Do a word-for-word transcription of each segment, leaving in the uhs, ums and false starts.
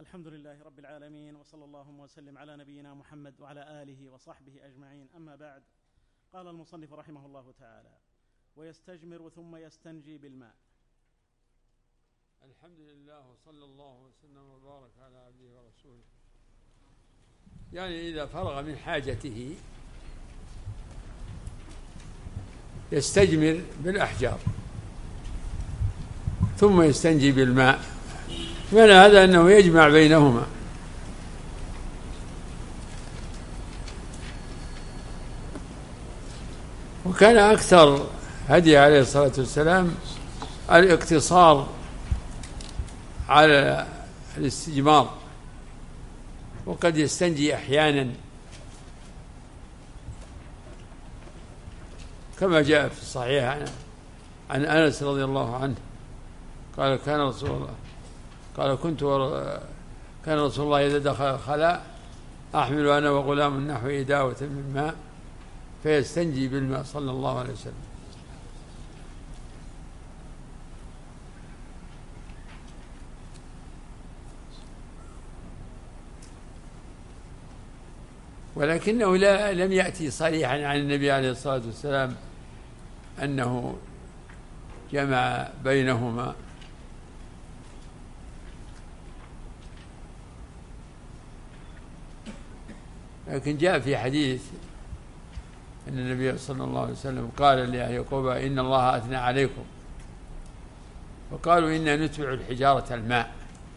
الحمد لله رب العالمين، وصلى اللهم وسلم على نبينا محمد وعلى آله وصحبه أجمعين. أما بعد، قال المصنف رحمه الله تعالى: ويستجمر ثم يستنجي بالماء. الحمد لله، وصلى الله وسلم وبارك على عبده ورسوله. يعني إذا فرغ من حاجته يستجمر بالأحجار ثم يستنجي بالماء، معنى هذا أنه يجمع بينهما. وكان أكثر هدي عليه الصلاة والسلام الاقتصار على الاستجمار، وقد يستنجي أحيانا كما جاء في الصحيح عن أنس رضي الله عنه قال كان رسول الله قال كنت كان رسول الله إذا دخل الخلاء أحمل أنا وغلام نحو إداوة من ماء فيستنجي بالماء صلى الله عليه وسلم. ولكنه لا لم يأتي صريحا عن النبي عليه الصلاة والسلام أنه جمع بينهما، لكن جاء في حديث أن النبي صلى الله عليه وسلم قال لأهل قباء إن الله أثنى عليكم، وقالوا إنا نتبع الحجارة الماء.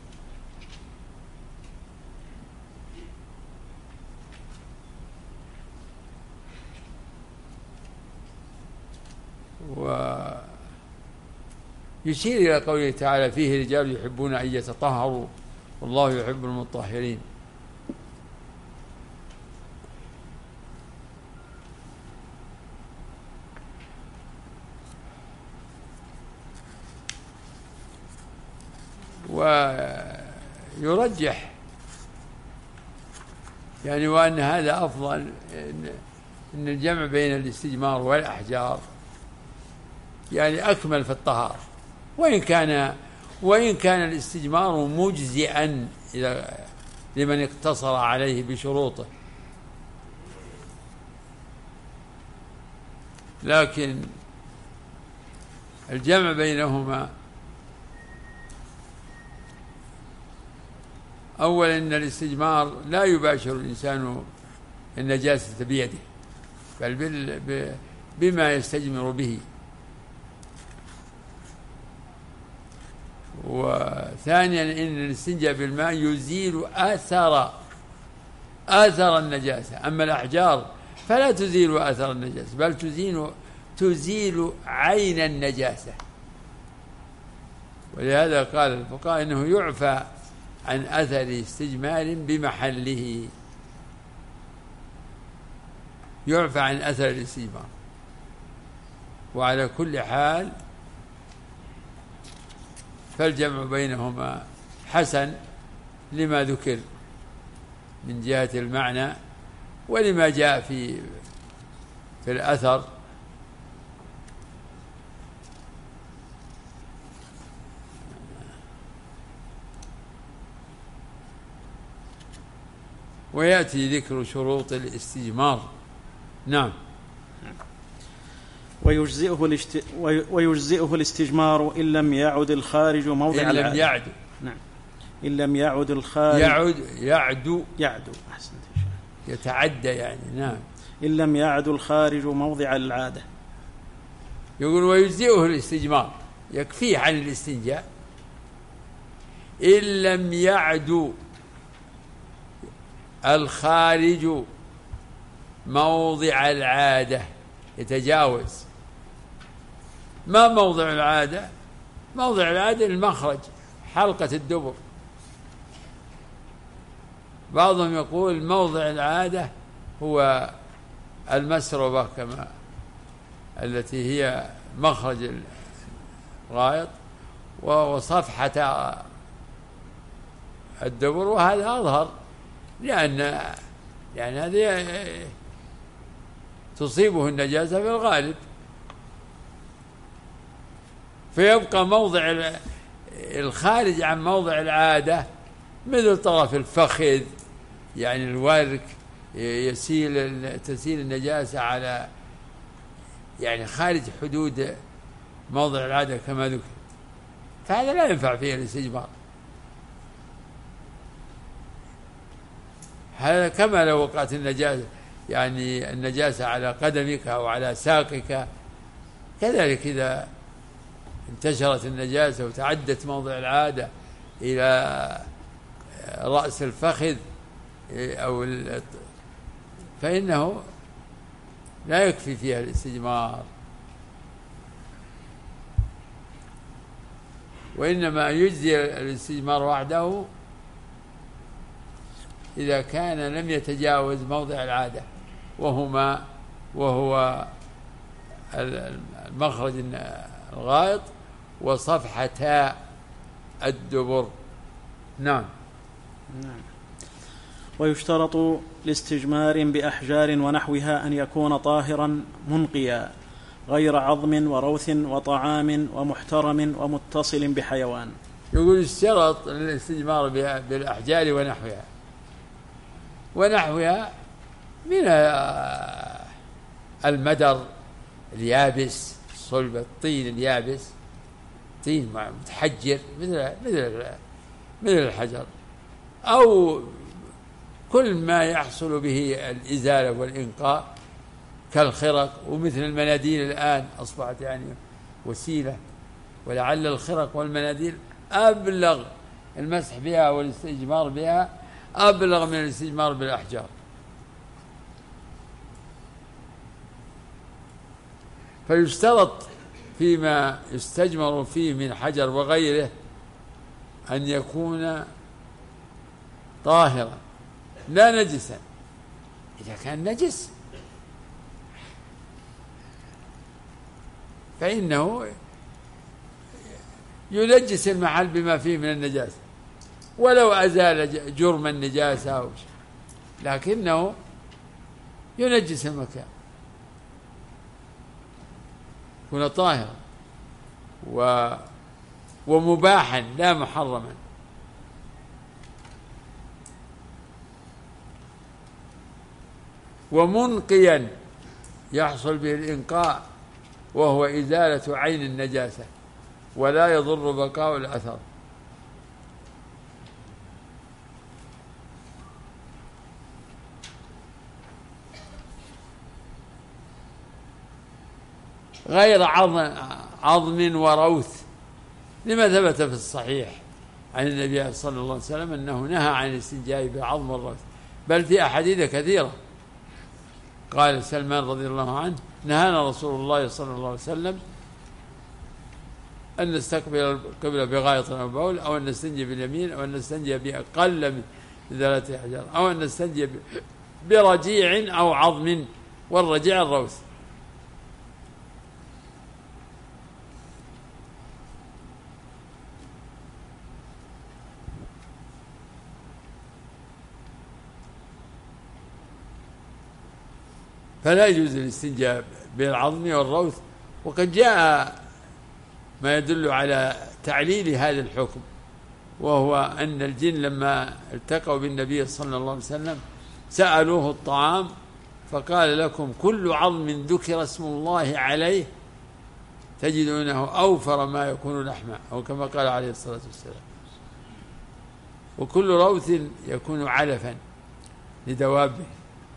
ويشير إلى قوله تعالى فيه رجال يحبون أن يتطهروا والله يحب المطهرين. ويرجح يعني وأن هذا أفضل، إن الجمع بين الاستجمار والأحجار يعني أكمل في الطهارة، وإن كان وإن كان الاستجمار مجزئا إذا لمن اقتصر عليه بشروطه، لكن الجمع بينهما أولا إن الاستجمار لا يباشر الإنسان النجاسة بيده بل بما يستجمر به، وثانيا إن الاستنجاء بالماء يزيل آثار آثار النجاسة، أما الأحجار فلا تزيل آثار النجاسة بل تزيل تزيل عين النجاسة. ولهذا قال الفقهاء إنه يعفى عن أثر استجمار بمحله، يعفى عن أثر الاستجمار. وعلى كل حال فالجمع بينهما حسن لما ذكر من جهة المعنى ولما جاء في في الأثر. ويأتي ذكر شروط الاستجمار. نعم. ويجزئه الاست... ويجزئه الاستجمار إن لم يعد الخارج موضع إن لم يعد نعم إن لم يعد الخارج يعد يعد يعد أحسنت يتعدى يعني. نعم. إن لم يعد الخارج موضع العادة. يقول ويجزئه الاستجمار، يكفيه عن الاستنجاء إن لم يعد الخارج موضع العادة، يتجاوز. ما موضع العادة؟ موضع العادة المخرج، حلقة الدبر. بعضهم يقول موضع العادة هو المسربة كما التي هي مخرج الغائط وصفحة الدبر، وهذا أظهر لأن يعني هذه تصيبه النجاسة في الغالب، فيبقى موضع الخارج عن موضع العادة مثل طرف الفخذ، يعني الورك يسيل تسيل النجاسة على يعني خارج حدود موضع العادة كما ذكر، فهذا لا ينفع فيه الاستجمار. هذا كما لو وقعت النجاسة يعني النجاسة على قدمك أو على ساقك، كذلك إذا انتشرت النجاسة وتعدت موضع العادة إلى رأس الفخذ أو فإنه لا يكفي فيها الاستجمار، وإنما يجزي الاستجمار وحده إذا كان لم يتجاوز موضع العادة، وهما وهو المخرج الغائط وصفحتا الدبر. نعم. نعم. ويشترط لاستجمار بأحجار ونحوها أن يكون طاهرا منقيا غير عظم وروث وطعام ومحترم ومتصل بحيوان. يقول اشترط الاستجمار بالأحجار ونحوها، ونحوها من المدر اليابس، صلب الطين اليابس، طين متحجر مثل مثل مثل الحجر، أو كل ما يحصل به الإزالة والإنقاء كالخرق، ومثل المناديل الآن أصبحت يعني وسيلة، ولعل الخرق والمناديل أبلغ المسح بها والاستجمار بها أبلغ من الاستجمار بالأحجار. فيشترط فيما يستجمر فيه من حجر وغيره أن يكون طاهرا لا نجسا. إذا كان نجس فإنه ينجس المحل بما فيه من النجاسة، ولو أزال جرم النجاسة، لكنه ينجس المكان، يكون طاهرا و ومباحا لا محرما. ومنقيا يحصل به الإنقاء، وهو إزالة عين النجاسة ولا يضر بقاء الأثر. غير عظم, عظم وروث، لما ثبت في الصحيح عن النبي صلى الله عليه وسلم أنه نهى عن الاستنجاء بالعظم والروث، بل في أحاديث كثيرة. قال سلمان رضي الله عنه: نهانا رسول الله صلى الله عليه وسلم أن نستقبل القبلة بغائط أو بول، أو أن نستنجي باليمين، أو أن نستنجي بأقل من ثلاثة أحجار، أو أن نستنجي برجيع أو عظم، والرجيع الروث. فلا يجوز الاستنجاء بالعظم والروث. وقد جاء ما يدل على تعليل هذا الحكم، وهو أن الجن لما التقوا بالنبي صلى الله عليه وسلم سألوه الطعام فقال: لكم كل عظم ذكر اسم الله عليه تجدونه أوفر ما يكون لحما، أو كما قال عليه الصلاة والسلام، وكل روث يكون علفا لدوابه.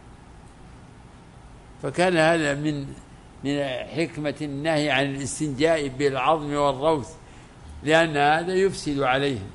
فكان هذا من من حكمة النهي عن الاستنجاء بالعظم والروث، لأن هذا يفسد عليهم.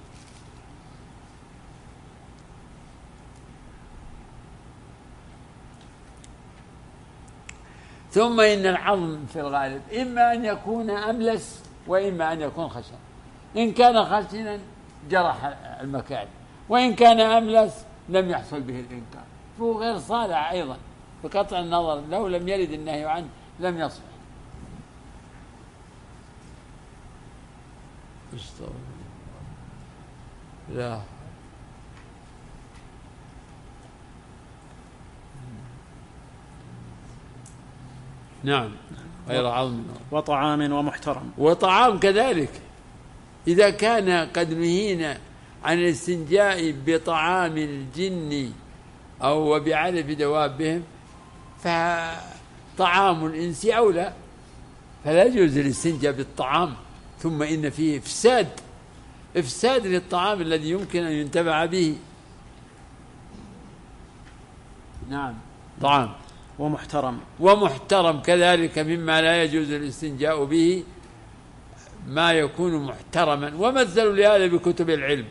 ثم إن العظم في الغالب إما أن يكون أملس وإما أن يكون خشن. إن كان خشنا جرح المكان، وإن كان أملس لم يحصل به الإنكار، فهو غير صالح أيضا بقطع النظر، لو لم يرد النهي عنه لم يصلح. لا نعم غير عظم وطعام ومحترم. وطعام كذلك إذا كان قد نهينا عن الاستنجاء بطعام الجن أو وبعلف دوابهم فطعام الإنس أولى، فلا يجوز الاستنجاء بالطعام، ثم إن فيه إفساد إفساد للطعام الذي يمكن أن ينتفع به. نعم. طعام ومحترم ومحترم كذلك مما لا يجوز الاستنجاء به ما يكون محترما، ومثل لهذا بكتب العلم.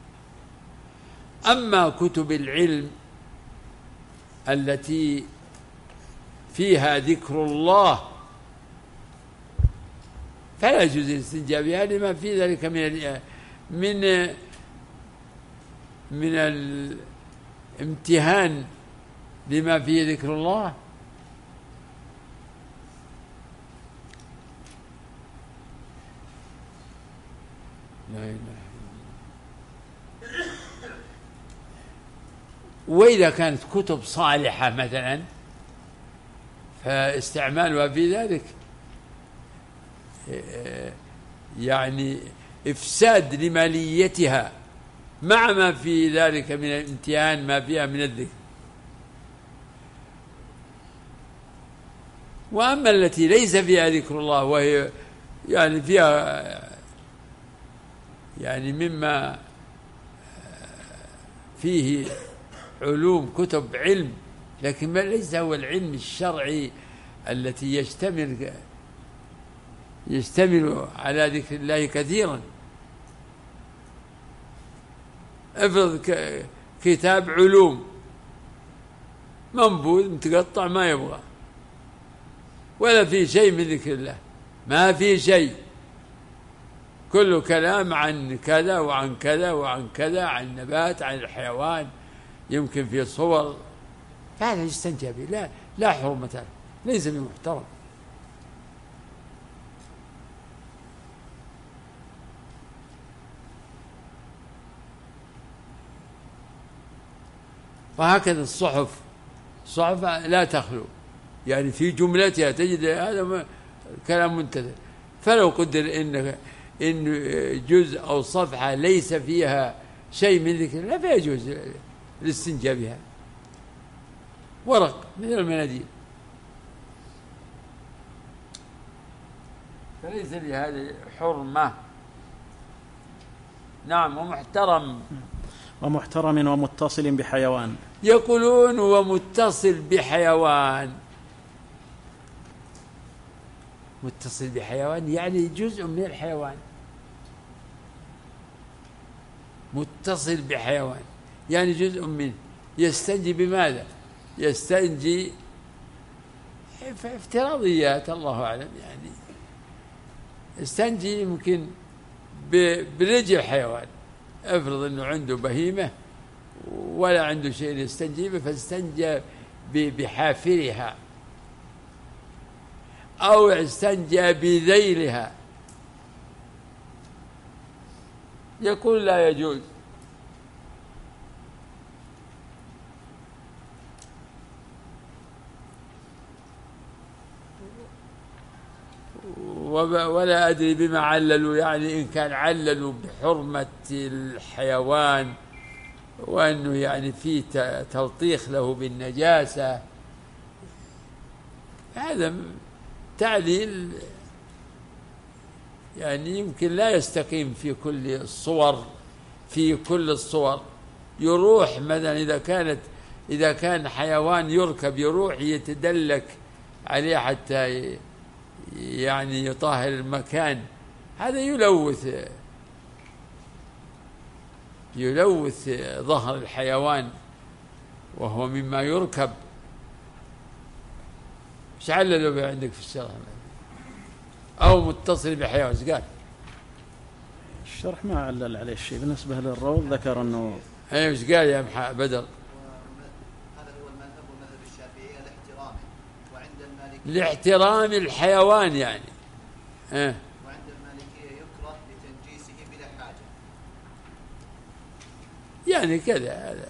أما كتب العلم التي فيها ذكر الله فلا يجوز الاستنجاء بها لما في ذلك من من من الامتهان لما فيه ذكر الله. لا إله إلا الله. وإذا كانت كتب صالحة مثلا فاستعمالها في ذلك يعني إفساد لماليتها مع ما في ذلك من الامتهان ما فيها من الذكر. وأما التي ليس فيها ذكر الله وهي يعني فيها يعني مما فيه علوم كتب علم لكن ما ليس هو العلم الشرعي التي يشتمل يشتمل على ذكر الله كثيرا. افرض كتاب علوم منبوذ متقطع ما يبغى ولا في شيء من ذكر الله، ما في شيء، كله كلام عن كذا وعن كذا وعن كذا، عن النبات عن الحيوان، يمكن في صور، فهذا يستنجى به، لا لا حرمة له، ليس بمحترم. وهكذا الصحف الصحف لا تخلو، يعني في جملتها تجد هذا كلام منتظر، فلو قدر إن إن جزء أو صفحة ليس فيها شيء من ذكر لا فيجوز الاستنجاء بها. ورق من المناديل فليس لهذه حرمة. نعم. ومحترم ومحترم ومتصل بحيوان. يقولون ومتصل بحيوان، متصل بحيوان يعني جزء من الحيوان، متصل بحيوان يعني جزء منه. يستنجي بماذا؟ يستنجي في افتراضيات الله أعلم، يعني يستنجي يمكن برجل حيوان، افرض أنه عنده بهيمة ولا عنده شيء يستنجي به فاستنجى بحافرها أو استنجى بذيلها، يقول لا يجوز. ولا أدري بما عللوا، يعني إن كان عللوا بحرمة الحيوان وأنه يعني في تلطيخ له بالنجاسة، هذا تعليل يعني يمكن لا يستقيم في كل الصور، في كل الصور يروح مثلا إذا كانت إذا كان حيوان يركب يروح يتدلك عليه حتى يعني يطهر المكان، هذا يلوث يلوث ظهر الحيوان وهو مما يركب. ايش عللوا به عندك في الشرح؟ أو متصل بحيوان، ايش قال؟ الشرح ما علل عليه شيء. بالنسبة للروض ذكر أنه ايوه ايش قال يا محمد بدر؟ هذا هو المذهب ومذهب الشافعية لاحترامه، وعند المالكية لاحترام الحيوان يعني اه وعند المالكية يكره لتنجيسه بلا حاجة، يعني كذا. هذا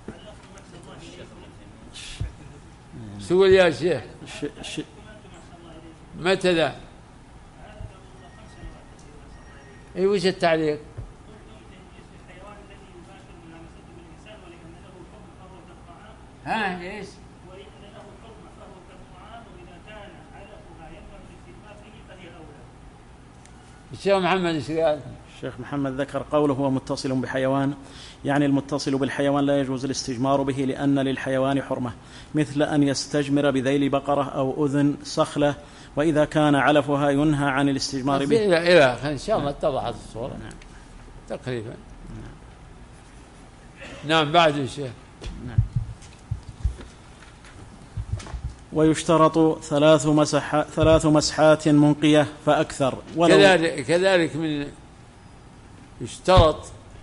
سؤال يا شيخ ش... ش... متى ذا؟ اي وش التعليق؟ ها ايش؟ وإن له حكم فهو كالطعام وإذا كان علفها ينفع الاستجمار به فهي أولى. الشيخ محمد ايش قال؟ الشيخ محمد ذكر قوله هو متصل بحيوان، يعني المتصل بالحيوان لا يجوز الاستجمار به لأن للحيوان حرمة، مثل أن يستجمر بذيل بقرة أو أذن صخلة، وإذا كان علفها ينهى عن الاستجمار به. إلى إلى إن شاء الله اتضحت الصورة. نعم. تقريبا. نعم. نعم بعد الشيخ. نعم. ويشترط ثلاث مسح ثلاث مسحات منقية فأكثر. كذلك كذلك من يشترط،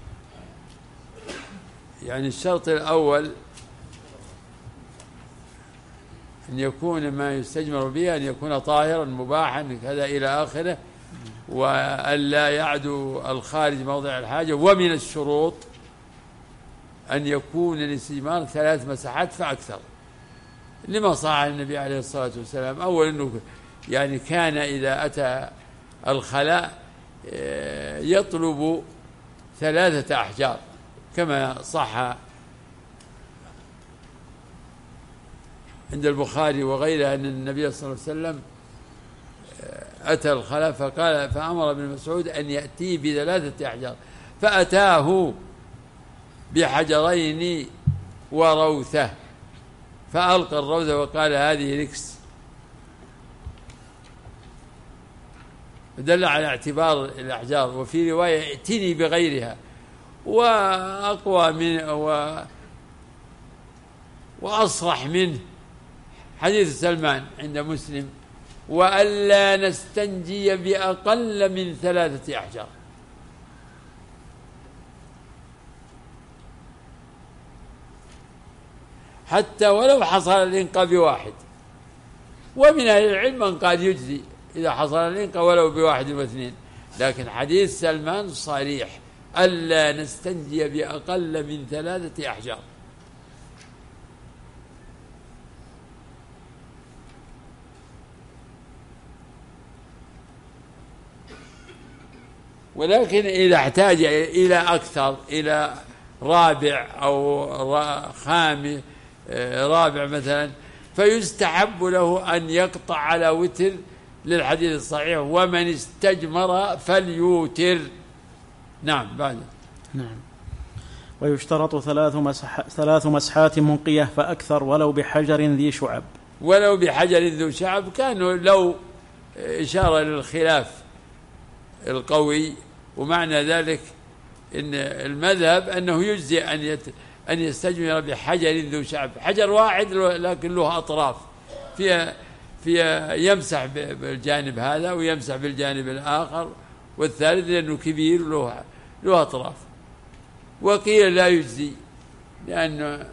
يعني الشرط الأول أن يكون ما يستجمر به أن يكون طاهرا مباحا كذا إلى آخره، وأن لا يعدو الخارج موضع الحاجة. ومن الشروط أن يكون الاستجمار ثلاث مسحات فأكثر، لما صح عن النبي عليه الصلاة والسلام. أول أنه يعني كان إذا أتى الخلاء يطلب ثلاثة أحجار، كما صح عند البخاري وغيره أن النبي صلى الله عليه وسلم أتى الخلاء فقال فأمر ابن مسعود أن يأتيه بثلاثة أحجار، فأتاه بحجرين وروثة، فألقى الروثة وقال هذه ركس، دل على اعتبار الأحجار. وفي رواية ائتني بغيرها، وأقوى من و وأصرح منه حديث سلمان عند مسلم وألا نستنجي بأقل من ثلاثة أحجار. حتى ولو حصل الإنقاء بواحد. ومن أهل العلم من قال يجزي إذا حصل الإنقاء ولو بواحد واثنين، لكن حديث سلمان صريح ألا نستنجي بأقل من ثلاثة أحجار. ولكن إذا احتاج إلى أكثر، إلى رابع أو خامس رابع مثلا، فيستحب له أن يقطع على وتر للحديث الصحيح ومن استجمر فليوتر. نعم بعد. نعم. ويشترط ثلاث مسح ثلاث مسحات منقية فأكثر ولو بحجر ذي شعب. ولو بحجر ذي شعب كانوا لو إشارة للخلاف القوي، ومعنى ذلك إن المذهب أنه يجزي أن يت أن يستجمر بحجر ذو شعب، حجر واحد لكن له أطراف فيها فيها يمسح بالجانب هذا ويمسح بالجانب الآخر والثالث لأنه كبير له له أطراف. وقيل لا يجزي لأن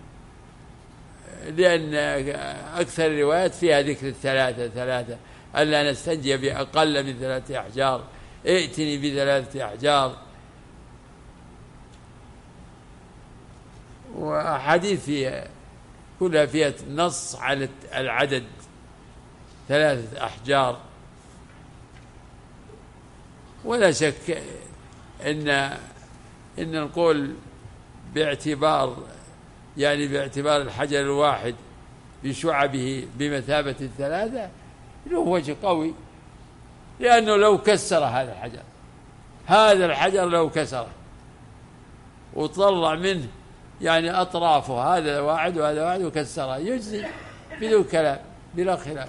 لأن أكثر الروايات فيها ذكر الثلاثة ثلاثة ألا نستنجي بأقل من ثلاثة أحجار، ائتني بثلاثة أحجار. وحديث فيها كلها فيها نص على العدد ثلاثة أحجار. ولا شك إن إن نقول باعتبار يعني باعتبار الحجر الواحد بشعبه بمثابة الثلاثة له وجه قوي، لأنه لو كسر هذا الحجر هذا الحجر لو كسره وطلع منه يعني أطرافه هذا واحد وهذا واحد وكسره يجزي بدون كلام بلا خلاف.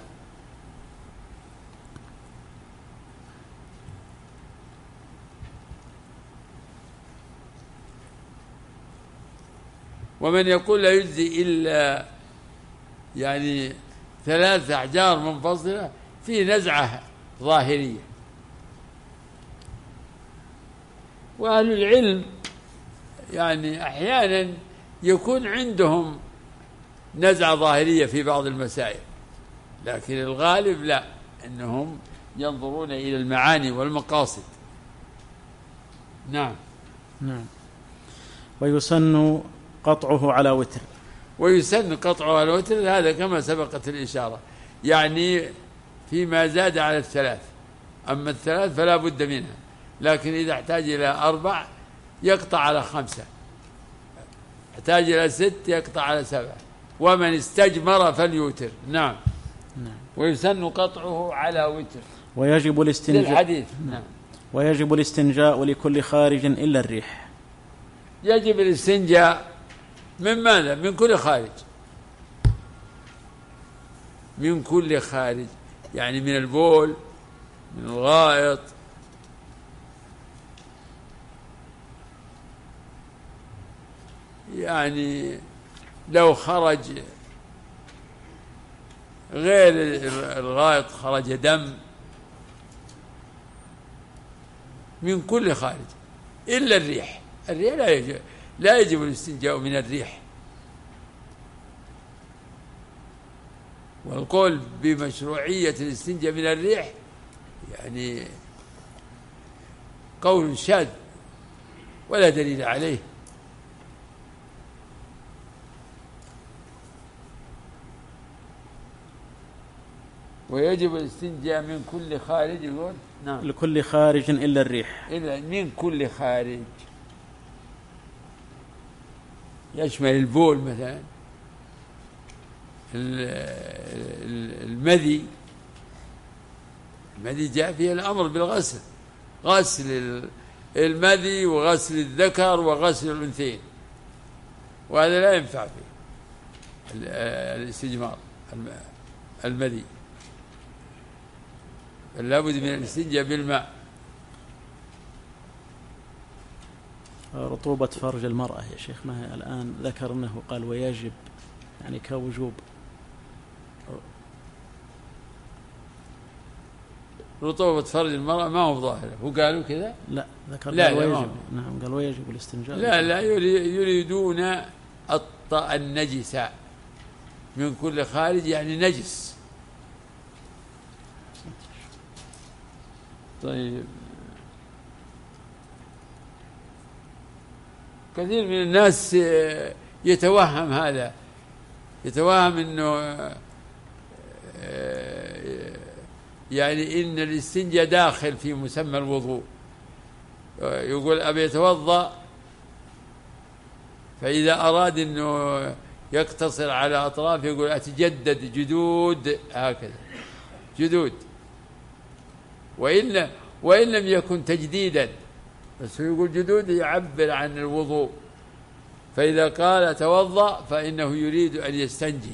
ومن يقول لا يجزي إلا يعني ثلاث أحجار منفصلة في نزعة ظاهرية. وأهل العلم يعني أحيانا يكون عندهم نزعة ظاهرية في بعض المسائل، لكن الغالب لا، أنهم ينظرون إلى المعاني والمقاصد. نعم. نعم. ويسن قطعه على وتر. ويسن قطعه على وتر، هذا كما سبقت الإشارة، يعني فيما زاد على الثلاث. أما الثلاث فلا بد منها، لكن إذا احتاج إلى أربع يقطع على خمسة، احتاج إلى ست يقطع على سبعة، ومن استجمر فليوتر. نعم. نعم. ويسن قطعه على وتر. ويجب الاستنجاء للحديث. نعم. ويجب الاستنجاء لكل خارج إلا الريح. يجب الاستنجاء من ماذا؟ من كل خارج، من كل خارج، يعني من البول، من الغائط، يعني لو خرج غير الغائط خرج دم، من كل خارج إلا الريح. الريح لا يجب, لا يجب الاستنجاء من الريح. والقول بمشروعية الاستنجاء من الريح يعني قول شاذ ولا دليل عليه. ويجب الاستنجاء من كل خارج. يقول نعم. لكل خارج إلا الريح. إلا من كل خارج يشمل البول مثلا، المذي. المذي جاء فيه الأمر بالغسل، غسل المذي وغسل الذكر وغسل الأنثيين، وهذا لا ينفع فيه الاستجمار المذي، لابد من الاستنجاء بالماء. رطوبة فرج المرأة يا شيخ، ما هي الآن ذكر أنه قال ويجب، يعني كوجوب. رطوبة فرج المرأة ما هو ظاهرة، هو قالوا كذا؟ لا ذكر لا قال لا ويجب. نعم قال ويجب الاستنجاء. لا لا يريدون الطأ النجس من كل خارج، يعني نجس. طيب كثير من الناس يتوهم هذا، يتوهم انه يعني ان الاستنجاء داخل في مسمى الوضوء. يقول ابي يتوضا، فاذا اراد انه يقتصر على اطراف يقول اتجدد جدود، هكذا جدود، وإن وإن لم يكن تجديدا، بس يقول جدود يعبر عن الوضوء. فإذا قال توضأ فإنه يريد أن يستنجي.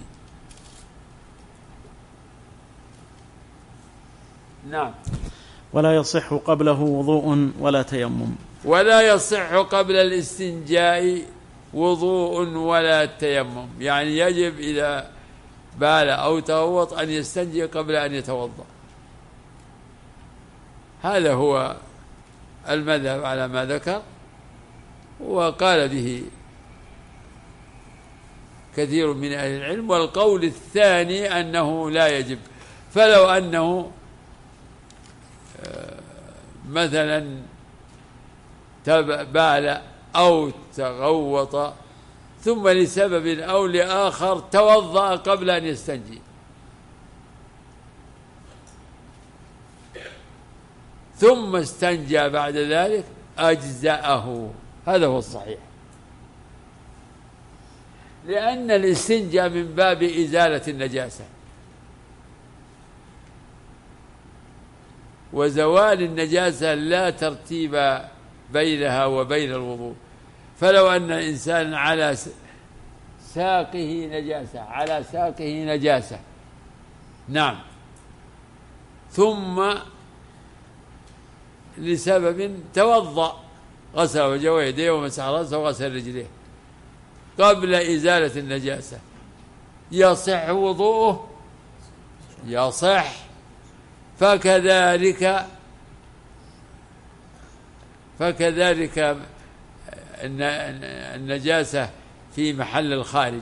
نعم. ولا يصح قبله وضوء ولا تيمم. ولا يصح قبل الاستنجاء وضوء ولا تيمم، يعني يجب إذا بال أو توضأ أن يستنجي قبل أن يتوضأ. هذا هو المذهب على ما ذكر، وقال به كثير من أهل العلم. والقول الثاني أنه لا يجب، فلو أنه مثلا بال أو تغوط ثم لسبب أو لآخر توضأ قبل أن يستنجي، ثم استنجى بعد ذلك أجزأه. هذا هو الصحيح، لأن الاستنجاء من باب إزالة النجاسة، وزوال النجاسة لا ترتيب بينها وبين الوضوء. فلو أن إنسان على ساقه نجاسة، على ساقه نجاسة، نعم، ثم لسبب توضأ، غسل وجهه ويديه ومسح رأسه وغسل رجليه قبل إزالة النجاسة، يصح وضوءه؟ يصح. فكذلك فكذلك النجاسة في محل الخارج،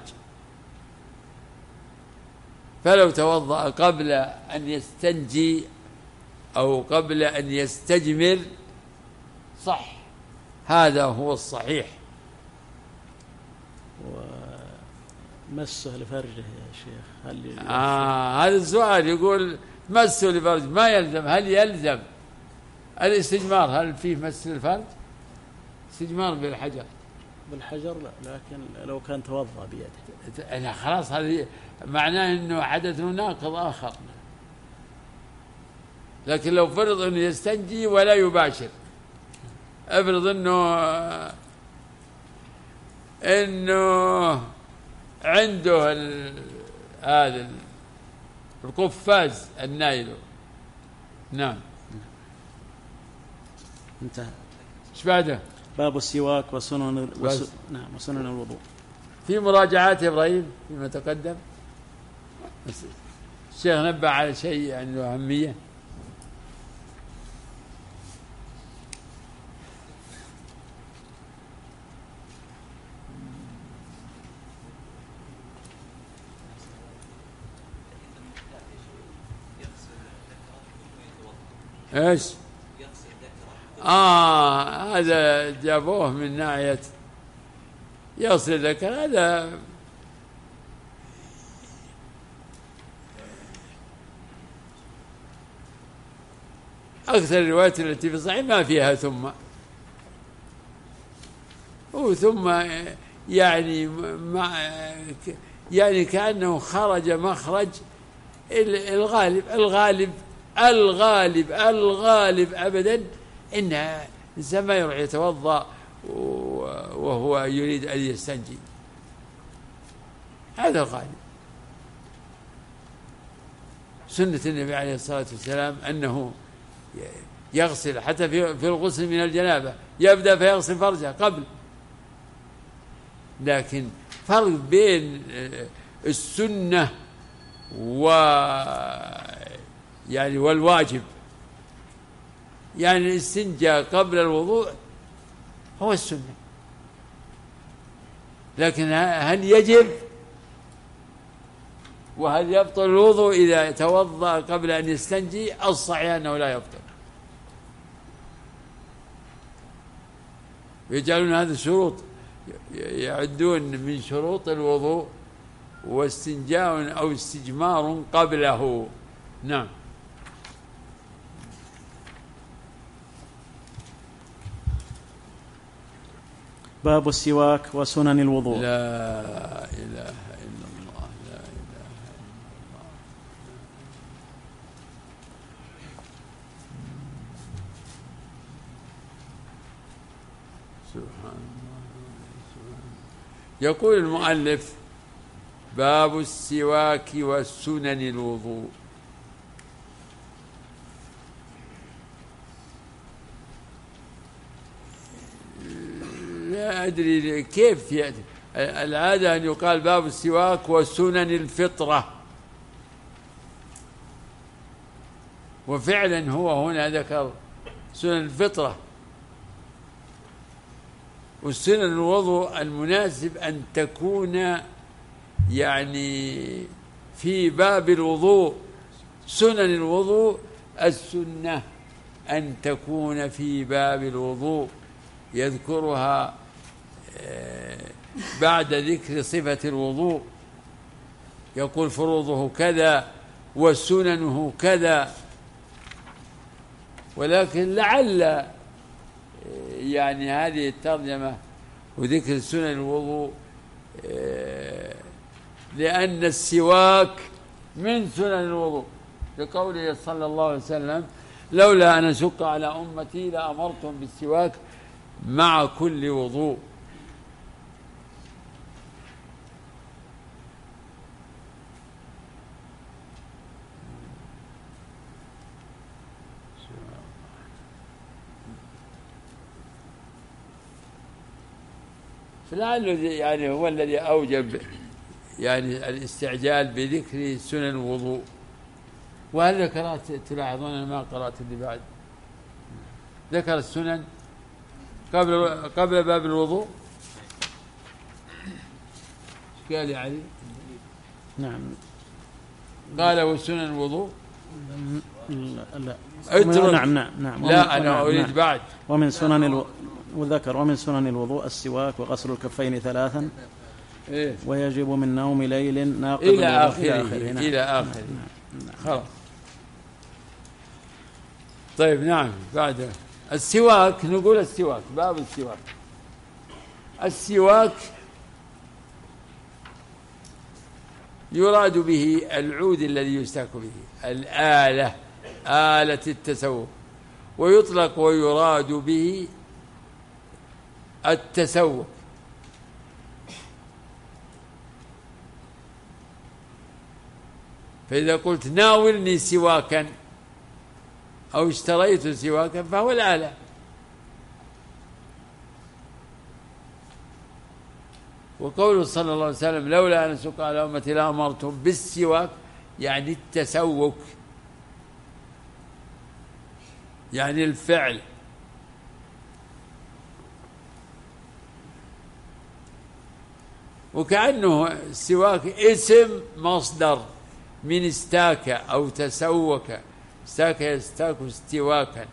فلو توضأ قبل أن يستنجي أو قبل أن يستجمر صح، هذا هو الصحيح. ومسه لفرجه يا شيخ، هل آه هذا السؤال، يقول مسه لفرجه ما يلزم. هل يلزم الاستجمار؟ هل فيه مس الفرج؟ استجمار بالحجر بالحجر لا، لكن لو كان توضأ بيده. لا خلاص، هذه معناه أنه حدث ناقض آخر. لكن لو فرض أنه يستنجي ولا يباشر، افرض أنه أنه عنده هذا القفاز النايلو. نعم انتهى. ايش بعده؟ باب السواك وسنن وس... نعم وسنن الوضوء. في مراجعات يا ابراهيم فيما تقدم؟ الشيخ نبه على شيء عنده أهمية. ايش؟ آه هذا جابوه من ناحية يغسل ذكر. هذا أكثر الروايات التي في الصحيح ما فيها ثم وثم يعني مع يعني كأنه خرج مخرج الغالب الغالب الغالب الغالب أبدا إن الإنسان ما يروح يتوضأ وهو يريد أن يستنجي. هذا الغالب. سنة النبي عليه الصلاة والسلام أنه يغسل حتى في الغسل من الجنابة يبدأ فيغسل فرجه قبل. لكن فرق بين السنة و يعني والواجب، يعني الاستنجاء قبل الوضوء هو السنة، لكن هل يجب وهل يبطل الوضوء إذا توضأ قبل أن يستنجي؟ الصحيح أنه لا يبطل. يجعلون هذه الشروط، يعدون من شروط الوضوء واستنجاء أو استجمار قبله. نعم. باب السواك وسنن الوضوء. لا إله إلا الله، لا إله إلا الله. سبحان الله. يقول المؤلف: باب السواك وسنن الوضوء. لا أدري كيف يأتي. العادة أن يقال باب السواك وسنن الفطرة، وفعلا هو هنا ذكر سنن الفطرة. والسنن الوضوء المناسب أن تكون يعني في باب الوضوء. سنن الوضوء السنة أن تكون في باب الوضوء، يذكرها بعد ذكر صفة الوضوء، يقول فروضه كذا وسننه كذا. ولكن لعل يعني هذه الترجمة وذكر سنن الوضوء لأن السواك من سنن الوضوء، لقوله صلى الله عليه وسلم: لولا أن أشق على أمتي لأمرتهم بالسواك مع كل وضوء. فلعله يعني هو الذي أوجب يعني الاستعجال بذكر سنن الوضوء. وهل قرأت؟ تلاحظون ما قرأت اللي بعد ذكر السنن قبل قبل باب الوضوء. ايش قال يا علي؟ نعم قال وسنن الوضوء. لا لا نعم نعم نعم لا أنا أريد نعم. بعد ومن سنن الو... وذكر ومن سنن الوضوء السواك وغسل الكفين ثلاثا إيه؟ ويجب من نوم ليل ناقض إلى آخره إلى آخره. نعم. إلى آخره. نعم. نعم. خلاص. طيب نعم. بعد السواك نقول السواك، باب السواك. السواك يراد به العود الذي يستاك به، الآلة، آلة التسوك، ويطلق ويراد به التسوك. فإذا قلت ناولني سواكا أو اشتريت سواكا فهو الآلة. وقوله صلى الله عليه وسلم لولا أن أشق على أمتي لأمرتهم بالسواك، يعني التسوك، يعني الفعل. وكأنه السواك اسم مصدر من استاك أو تسوك، استاك يستاك استواكا.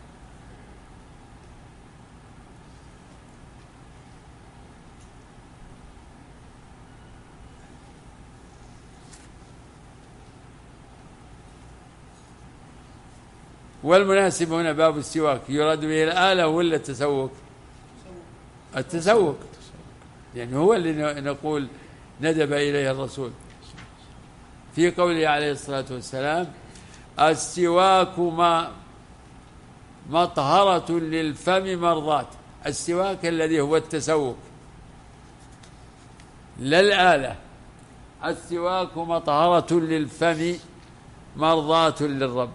والمناسب هنا باب السواك يراد به الآلة ولا التسوك؟ التسوك، يعني هو اللي نقول ندب إليه الرسول في قوله عليه الصلاة والسلام السواك ما مطهرة للفم مرضات. السواك الذي هو التسوك لا الآلة. السواك مطهرة للفم مرضات للرب.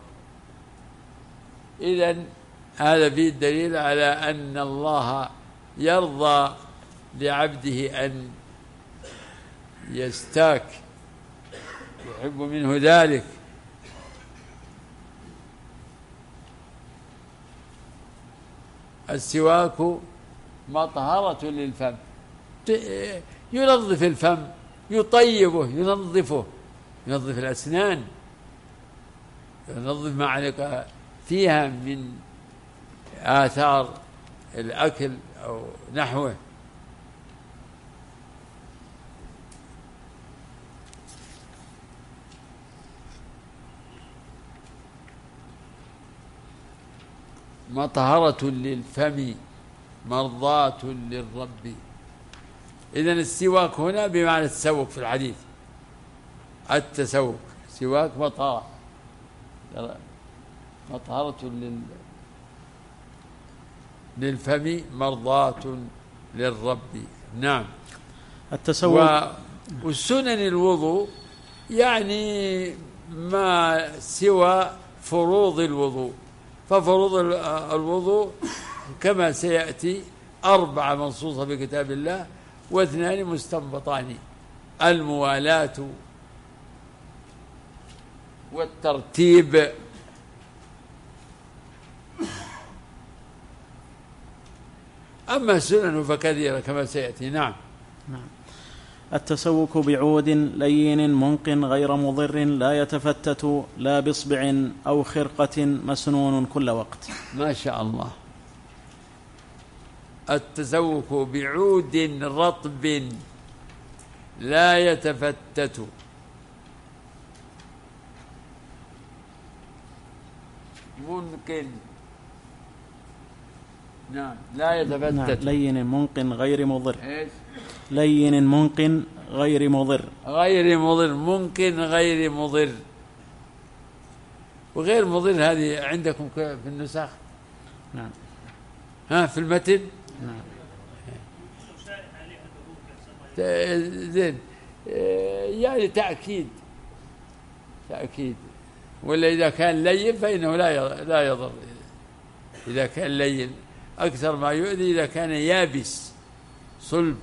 إذن هذا فيه الدليل على أن الله يرضى لعبده أن يستاك، يحب منه ذلك. السواك مطهرة للفم، ينظف الفم، يطيبه، ينظفه، ينظف الأسنان، ينظف ما علق فيها من آثار الأكل أو نحوه. مطهرة للفم مرضاة للرب. إذن السواك هنا بمعنى التسوك في الحديث، التسوك سواك مطهرة، مطهرة لل للفم مرضاة للرب. نعم. التسوك والسنن الوضوء يعني ما سوى فروض الوضوء. ففروض الوضوء كما سيأتي أربعة منصوصة في كتاب الله واثنان مستنبطان: الموالاة والترتيب. أما سنن فكثيرة كما سيأتي. نعم. نعم. التسوك بعود لين منق غير مضر لا يتفتت لا بإصبع أو خرقة مسنون كل وقت. ما شاء الله. التسوك بعود رطب لا يتفتت منق، نعم لا يتفتت. نعم. لين منق غير مضر. إيش؟ لين منق غير مضر. غير مضر، ممكن غير مضر. وغير مضر هذه عندكم في النسخ؟ نعم. ها في المتن؟ نعم. زين، يعني تأكيد، تأكيد. ولا إذا كان لين فإنه لا لا يضر. إذا كان لين أكثر ما يؤذي إذا كان يابس صلب.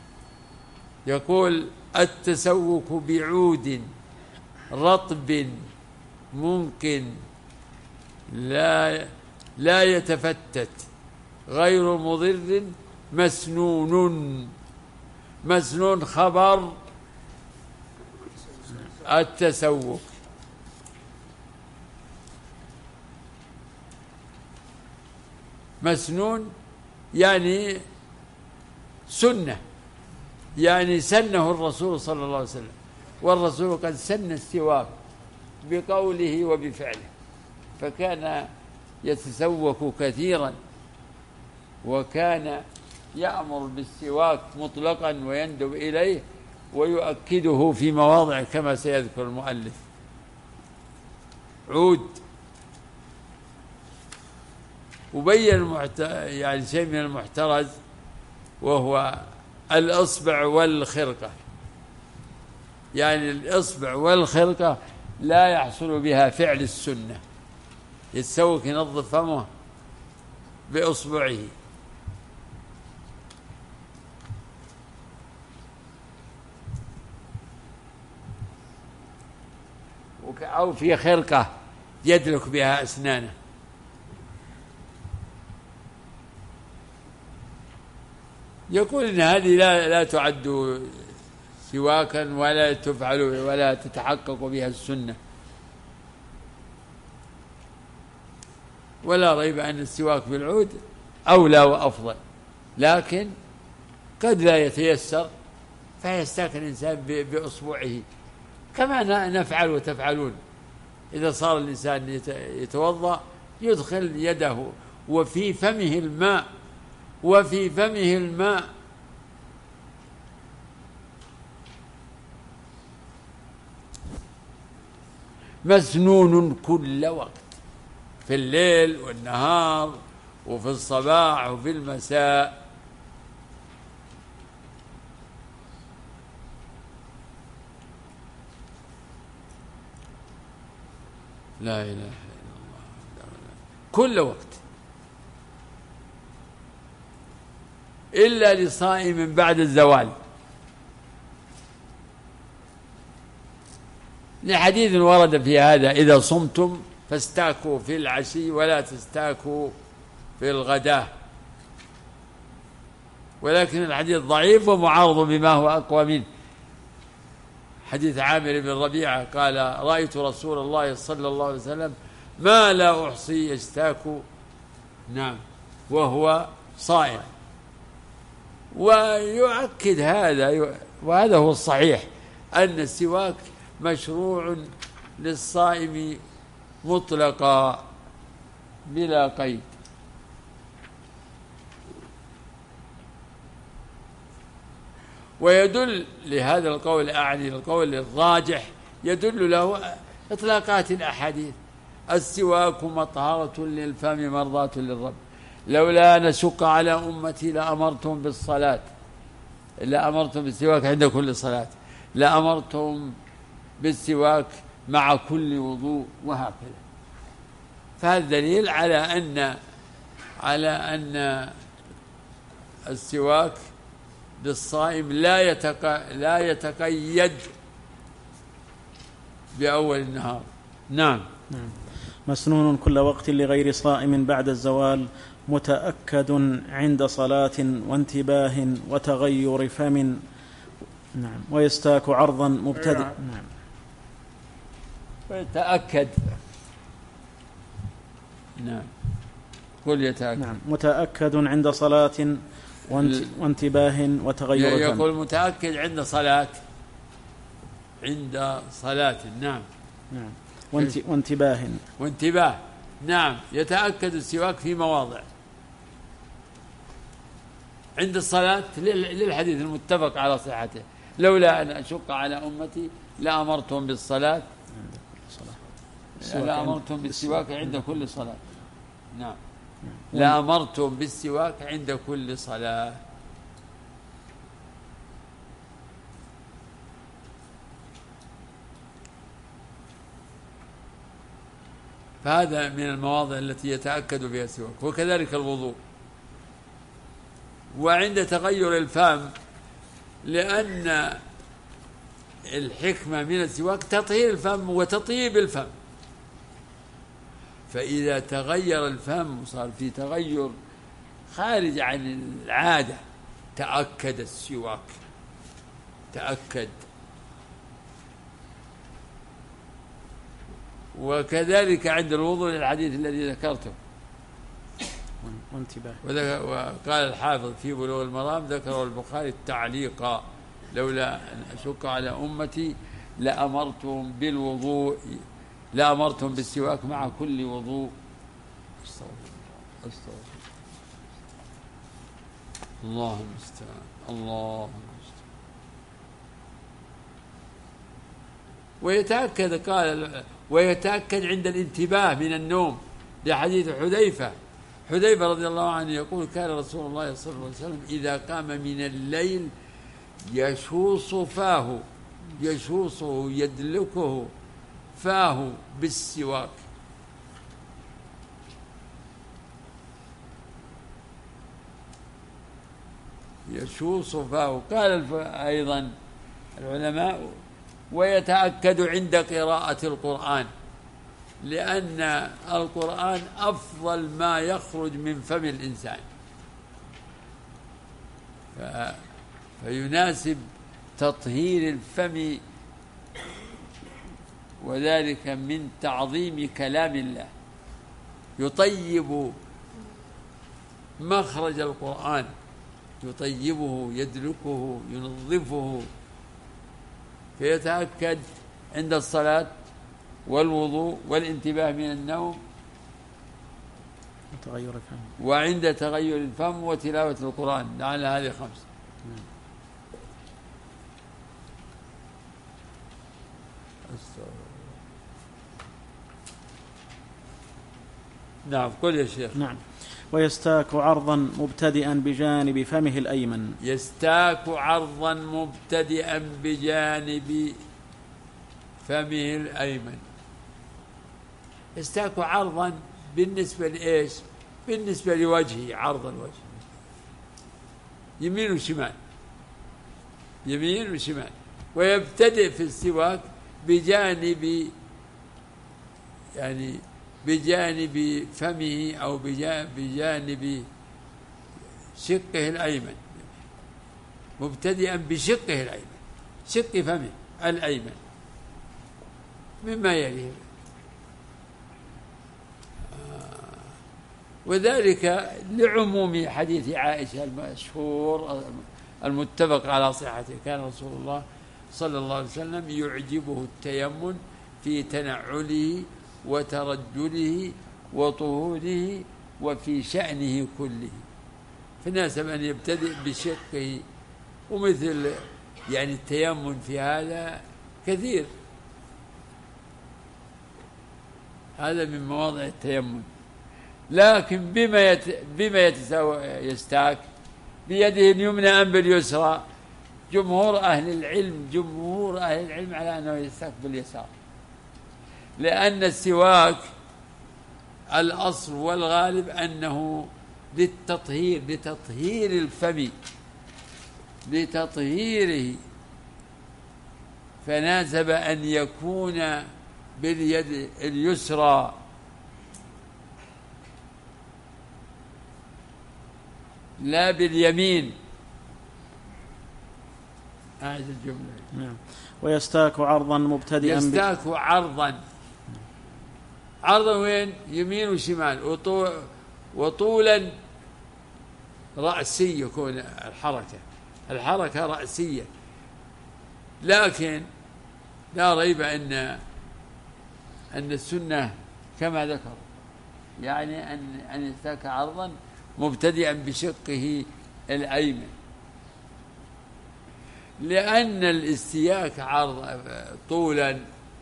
يقول التسوك بعود رطب ممكن لا لا يتفتت غير مضر مسنون. مسنون خبر التسوك. مسنون يعني سنة، يعني سنه الرسول صلى الله عليه وسلم، والرسول قد سن السواك بقوله وبفعله، فكان يتسوك كثيرا، وكان يأمر بالسواك مطلقا ويندب إليه ويؤكده في مواضع كما سيذكر المؤلف. عود. وبين المحت... يعني شيء من المحترز وهو الإصبع والخرقة، يعني الإصبع والخرقة لا يحصل بها فعل السنة، يتسوق ينظف فمه بإصبعه، أو في خرقة يدلك بها أسنانه. يقول إن هذه لا لا تعد سواكا ولا تفعل ولا تتحقق بها السنة، ولا ريب أن السواك بالعود أولى وأفضل، لكن قد لا يتيسر فيستاك الإنسان بأصبعه كما نفعل وتفعلون. إذا صار الإنسان يتوضأ يدخل يده وفي فمه الماء وفي فمه الماء مسنون كل وقت، في الليل والنهار وفي الصباح وفي المساء. لا إله إلا الله، كل وقت إلا لصائم بعد الزوال، لحديث ورد في هذا: إذا صمتم فاستاكوا في العشي ولا تستاكوا في الغداء. ولكن الحديث ضعيف ومعارض بما هو أقوى منه. حديث عامر بن ربيعة قال: رأيت رسول الله صلى الله عليه وسلم ما لا أحصي يستاك نعم وهو صائم. ويؤكد هذا، وهذا هو الصحيح، أن السواك مشروع للصائم مطلقا بلا قيد. ويدل لهذا القول، أعني القول الراجح، يدل له إطلاقات الأحاديث: السواك مطهرة للفم مرضاة للرب، لولا نشق على أمتي لأمرتم بالصلاة، لأمرتم بالسواك عند كل صلاة، لأمرتم بالسواك مع كل وضوء، وهكذا. فهذا دليل على أن على أن السواك للصائم لا يتق... لا يتقيد بأول النهار. نعم. نعم. مسنون كل وقت لغير صائم بعد الزوال، متأكد عند صلاة وانتباه وتغير فم. نعم. ويستاك عرضا مبتدئ. نعم. ويتأكد. نعم. قل يتأكد. نعم. متأكد عند صلاة وانتباه وتغير فم. يقول متأكد عند صلاة، عند صلاة. نعم. نعم. وانتباه وانتباه. نعم. يتأكد السواك في مواضع: عند الصلاة للحديث المتفق على صحته: لولا أن أشق على أمتي لأمرتهم بالصلاة، لأمرتم بالسواك عند كل صلاة. نعم. لأمرتم بالسواك عند كل صلاة. فهذا من المواضع التي يتأكد بها السواك. وكذلك الوضوء. وعند تغير الفم، لأن الحكمة من السواك تطهير الفم وتطيب الفم، فإذا تغير الفم وصار في تغير خارج عن العادة تأكد السواك، تأكد. وكذلك عند الوضوء للحديث الذي ذكرته. وقال الحافظ في بلوغ المرام: ذكر البخاري التعليق: لولا أن أشق على أمتي لأمرتم بالوضوء، لأمرتم بالسواك مع كل وضوء. أستغفر الله. الله المستعان. الله المستعان. ويتأكد قال ويتأكد عند الانتباه من النوم لحديث حذيفة حذيفة رضي الله عنه يقول كان رسول الله صلى الله عليه وسلم إذا قام من الليل يشوص فاه يشوصه يدلكه فاه بالسواك. يشوص فاه. قال أيضا العلماء ويتأكد عند قراءة القرآن لأن القرآن أفضل ما يخرج من فم الإنسان فيناسب تطهير الفم وذلك من تعظيم كلام الله. يطيب مخرج القرآن يطيبه يدلكه ينظفه. فيتأكد عند الصلاة والوضوء والانتباه من النوم وتغير الفم وعند تغير الفم وتلاوة القرآن. لعل هذه خمس. نعم قل يا شيخ. نعم. ويستاك عرضا مبتدئا بجانب فمه الأيمن. يستاك عرضا مبتدئا بجانب فمه الأيمن. يستاك عرضا بالنسبة لإيش؟ بالنسبة لوجهه عرض الوجه يمين وشمال يمين وشمال. ويبتدئ في السواك بجانب يعني بجانب فمه أو بجانب شقه الأيمن مبتدئا بشقه الأيمن شق فمه الأيمن مما يليه. وذلك لعموم حديث عائشة المشهور المتفق على صحته كان رسول الله صلى الله عليه وسلم يعجبه التيمم في تنعله وترجله وطهوره وفي شأنه كله. فناسب أن يبتدئ بشقه. ومثل يعني التيمم في هذا كثير. هذا من مواضع التيمم. لكن بما يت... بما يتساوى يستاك بيده اليمنى أم باليسرى. جمهور أهل العلم جمهور أهل العلم على أنه يستاك باليسار لأن السواك الأصل والغالب أنه للتطهير لتطهير الفم لتطهيره. فناسب أن يكون باليد اليسرى لا باليمين. هذه الجملة. نعم. ويستاك عرضا مبتدئا يستاك عرضا عرضا وين؟ يمين وشمال. وطول وطولا رأسي يكون الحركة الحركة رأسية. لكن لا ريب أن أن السنة كما ذكر يعني أن أن يستاك عرضا مبتدئا بشقه الأيمن لأن الاستياك عرض طولا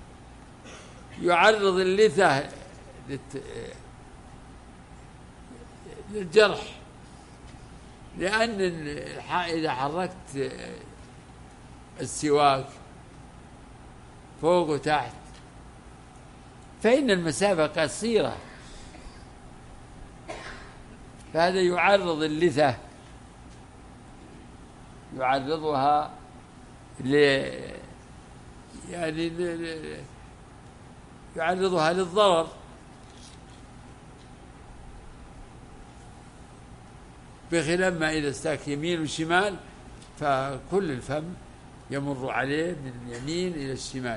يعرض اللثة للجرح. لأن إذا حركت السواك فوق وتحت فإن المسافة قصيرة فهذا يعرض اللثة يعرضها ل يعني ل... يعرضها للضرر. بخلاف ما إذا استاك يمين وشمال فكل الفم يمر عليه من اليمين إلى الشمال.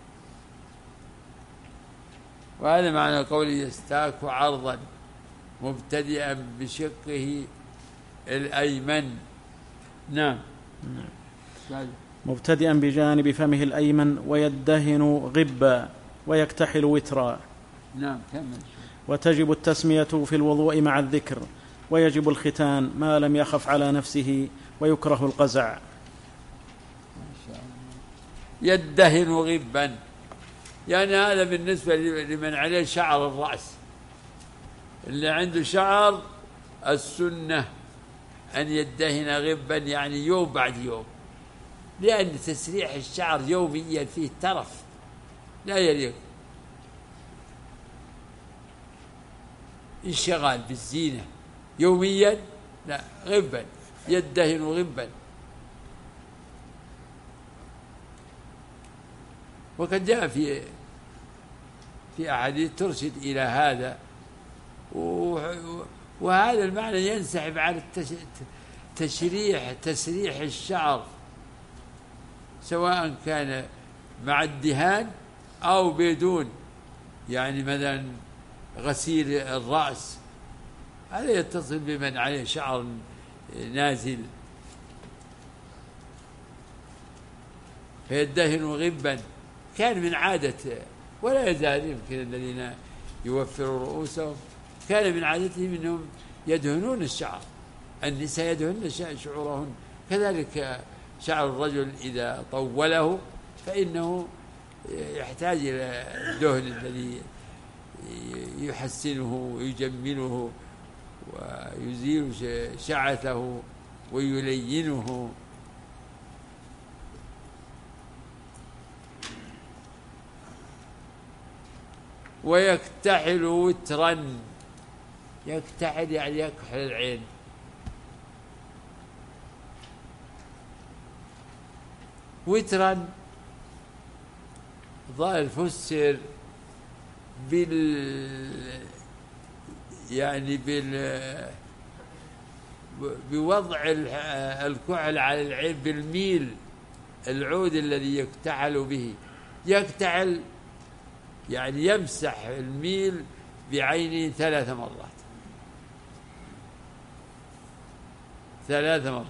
وهذا معنى قوله يستاك عرضا مبتدئا بشقه الأيمن. نعم. مبتدئا بجانب فمه الأيمن ويدهن غبا ويكتحل وترا. نعم كمل. وتجب التسمية في الوضوء مع الذكر ويجب الختان ما لم يخف على نفسه، ويكره القزع. يدهن غبا، يعني هذا بالنسبة لمن عليه شعر الرأس. اللي عنده شعر السنة أن يدهن غبا، يعني يوم بعد يوم، لأن تسريح الشعر يوميا فيه ترف لا يليق. انشغال بالزينة يوميا، لا، غبا، يدهن غبا. وقد جاء في في أحاديث ترشد إلى هذا، وهذا المعنى ينسحب على تشريح تسريح الشعر، سواء كان مع الدهان أو بدون، يعني مثلا غسيل الرأس، هذا يتصل بمن عليه شعر نازل. فيدهن غبا كان من عادة، ولا يزال يمكن الذين يوفروا رؤوسهم كان من عادتهم أنهم يدهنون الشعر. النساء يدهن شعورهن، كذلك شعر الرجل إذا طوله فإنه يحتاج إلى الدهن الذي يحسنه ويجمله ويزيل شعثه ويلينه. ويكتحل وترا، يكتحل يعني يكحل العين. وترا ظاهر فسر بال يعني بال بوضع الكحل على العين بالميل، العود الذي يكتحل به. يكتحل يعني يمسح الميل بعينه ثلاث مرات ثلاث مرات.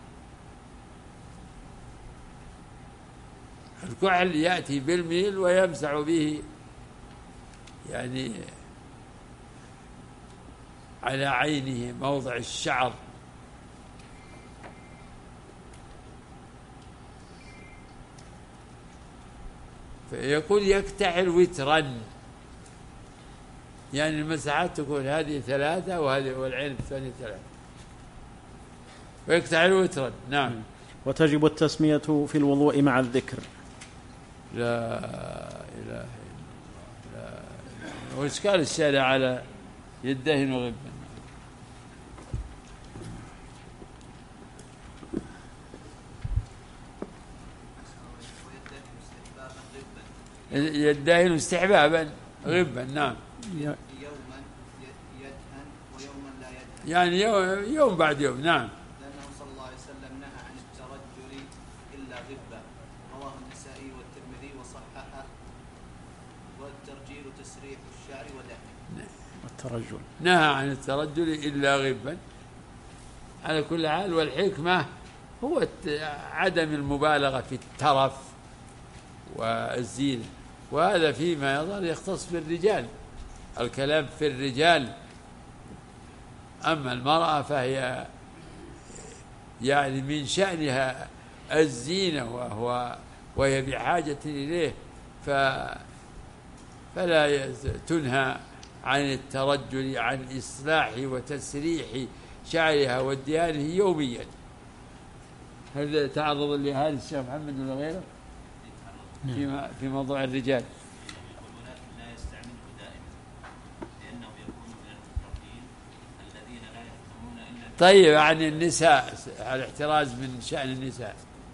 الكحل يأتي بالميل ويمسح به يعني على عينه موضع الشعر. فيقول يكتحل وترا، يعني المساحات تكون هذه ثلاثة وهذه والعين الثانية ثلاثة، ويكتحل وترا. نعم. وتجب التسمية في الوضوء مع الذكر. لا إله إلا الله. وإشكال الشارع على يدهن غبا. يدهن استحبابا غبا. نعم. يوما يدهن ويوما لا يدهن، يعني يوم, يوم بعد يوم. نعم. لأنه صلى الله عليه وسلم نهى عن الترجل إلا غبا، رواه النسائي والترمذي وصححه. والترجيل تسريح الشعر ودهنه. الترجل نهى عن الترجل إلا غبا على كل حال. والحكمة هو عدم المبالغة في الترف والزينة، وهذا فيما يظهر يختص بالرجال، الكلام في الرجال. أما المرأة فهي يعني من شأنها الزينة، وهو وهي بحاجة إليه، ف فلا تنهى عن الترجل، عن إصلاح وتسريح شعرها وديانه يوميا. هل تعرض لهذا الشيخ محمد ولا غيره في في موضوع الرجال؟ لا يستعمله دائما لأنه يكون من المتقين الذين لا يهتمون إلا. طيب، عن النساء، الاحتراز من شأن النساء،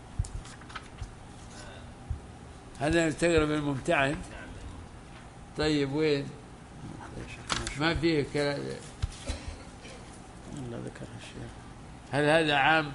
هذا تقرب الممتعن. طيب، وين ما فيه كلام إلا ذكر الشيخ. هل هذا عام؟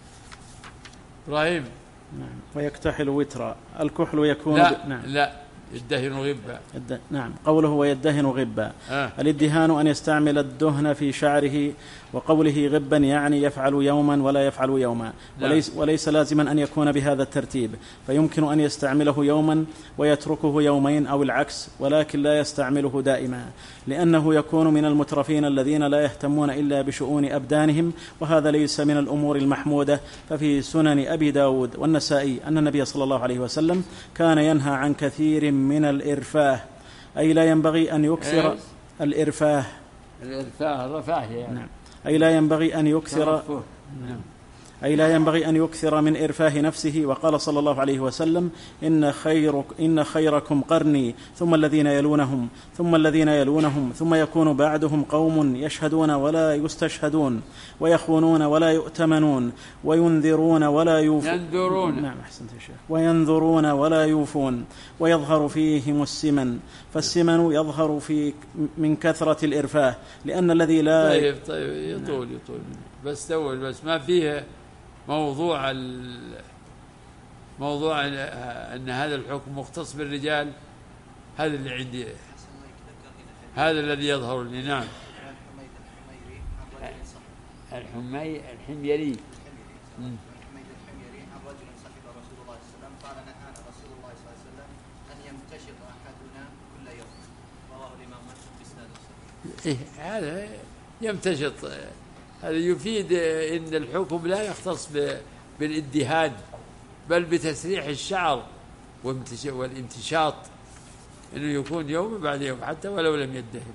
إبراهيم. نعم. ويكتحل وترا، الكحل يكون لا ب... نعم. لا يدهن غبا. الد... نعم، قوله ويدهن غبا. آه. الادهان أن يستعمل الدهن في شعره، وقوله غبا يعني يفعل يوما ولا يفعل يوما، وليس, وليس لازما أن يكون بهذا الترتيب، فيمكن أن يستعمله يوما ويتركه يومين أو العكس، ولكن لا يستعمله دائما، لأنه يكون من المترفين الذين لا يهتمون إلا بشؤون أبدانهم، وهذا ليس من الأمور المحمودة. ففي سنن أبي داود والنسائي أن النبي صلى الله عليه وسلم كان ينهى عن كثير من الإرفاه، أي لا ينبغي أن يكثر الإرفاه. الإرفاه الرفاه يعني. نعم. أي لا ينبغي أن يكثر نعم. أي لا ينبغي أن يكثر من إرفاه نفسه. وقال صلى الله عليه وسلم إن, خير إن خيركم قرني ثم الذين يلونهم ثم الذين يلونهم ثم يكون بعدهم قوم يشهدون ولا يستشهدون ويخونون ولا يؤتمنون وينذرون ولا يوفون ينذرون. نعم أحسنت يا شيخ. وينذرون ولا يوفون ويظهر فيهم السمن، فالسمن يظهر في من كثرة الإرفاه، لأن الذي لا طيب طيب يطول يطول بس تول بس ما فيه موضوع موضوع أن هذا الحكم مختص بالرجال، هذا اللي عندي، هذا الذي يظهر لي. نعم. الحمي الحميري حميد الحميري عن رجل صحب رسول الله صلى الله عليه وسلم قال نهانا رسول الله صلى الله عليه وسلم أن يمتشط أحدنا كل يوم، رواه الإمام مسلم بإسناد صحيح. إيه هذا يمتشط، هذا يفيد إن الحكم لا يختص بالادهان بل بتسريح الشعر والامتشاط، إنه يكون يوم بعد يوم حتى ولو لم يدهن.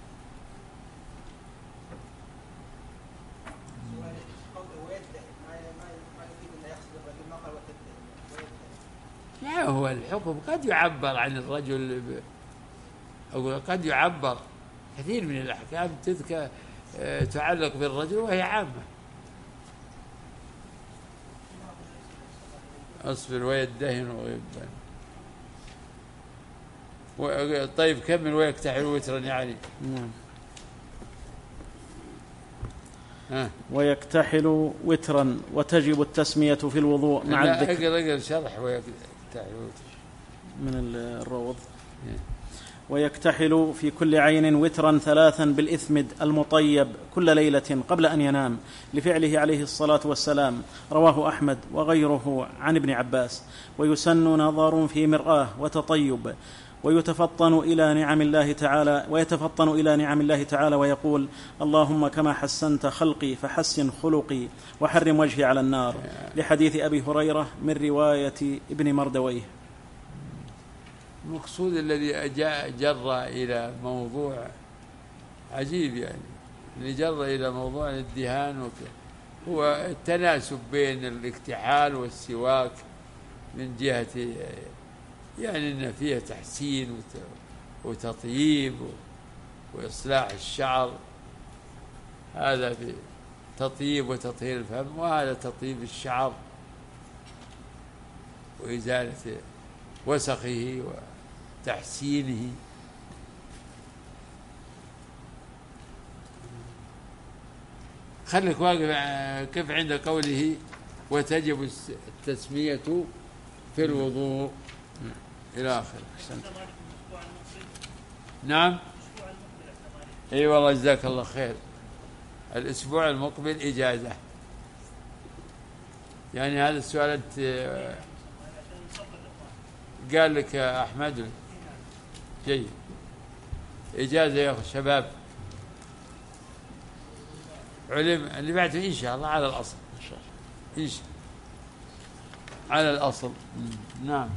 لا، هو الحكم قد يعبر عن الرجل أو قد يعبر، كثير من الأحكام تذكر تعلق بالرجل وهي عامة. أصبر ويدهن غبا. طيب كمل. ويكتحل وترا يعني. نعم. ها. ويكتحل وترا وتجب التسمية في الوضوء مع الذكر. اقرأ اقرأ شرح ويكتحل وترا من الروض. ويكتحل في كل عين وترا ثلاثا بالإثمد المطيب كل ليلة قبل أن ينام، لفعله عليه الصلاة والسلام، رواه أحمد وغيره عن ابن عباس. ويسن نظر في مرآة وتطيب، ويتفطن إلى نعم الله تعالى ويتفطن إلى نعم الله تعالى ويقول اللهم كما حسنت خلقي فحسن خلقي وحرم وجهي على النار، لحديث أبي هريرة من رواية ابن مردويه. المقصود الذي جاء جر إلى موضوع عجيب، يعني اللي جر إلى موضوع الادهان هو التناسب بين الاكتحال والسواك من جهة يعني أن فيها تحسين وتطييب وإصلاح الشعر، هذا في تطيب وتطهير الفم، وهذا تطيب الشعر وإزالة وسخه وتحسينه. خليك واقف كيف عند قوله وتجب التسمية في الوضوء إلى آخره. نعم. اي والله جزاك الله خير. الأسبوع المقبل إجازة، يعني هذا السؤال أنت قال لك يا أحمد جيد، إجازة يا شباب، علم اللي بعده إن شاء الله على الأصل، إن شاء الله إن شاء على الأصل. نعم.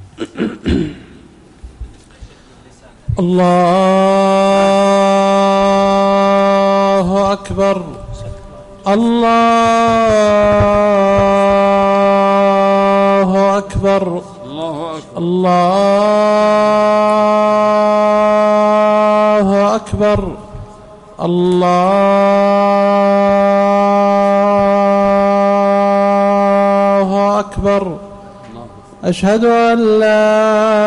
الله أكبر. الله أكبر. الله أكبر. الله أكبر. الله أكبر. أشهد أن لا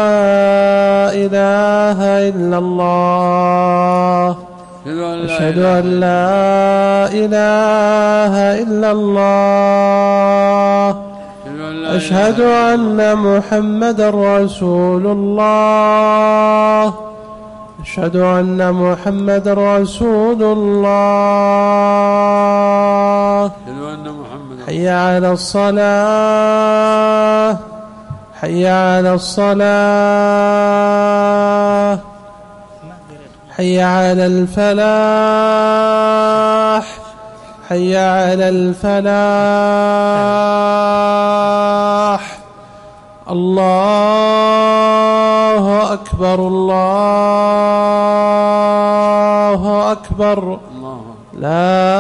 إله إلا الله. أشهد أن لا إله إلا الله. أشهد أن محمدا رسول الله أشهد أن محمدا رسول الله حي على الصلاة حي على الصلاة حي على الفلاح حي على الفلاح الله أكبر الله أكبر لا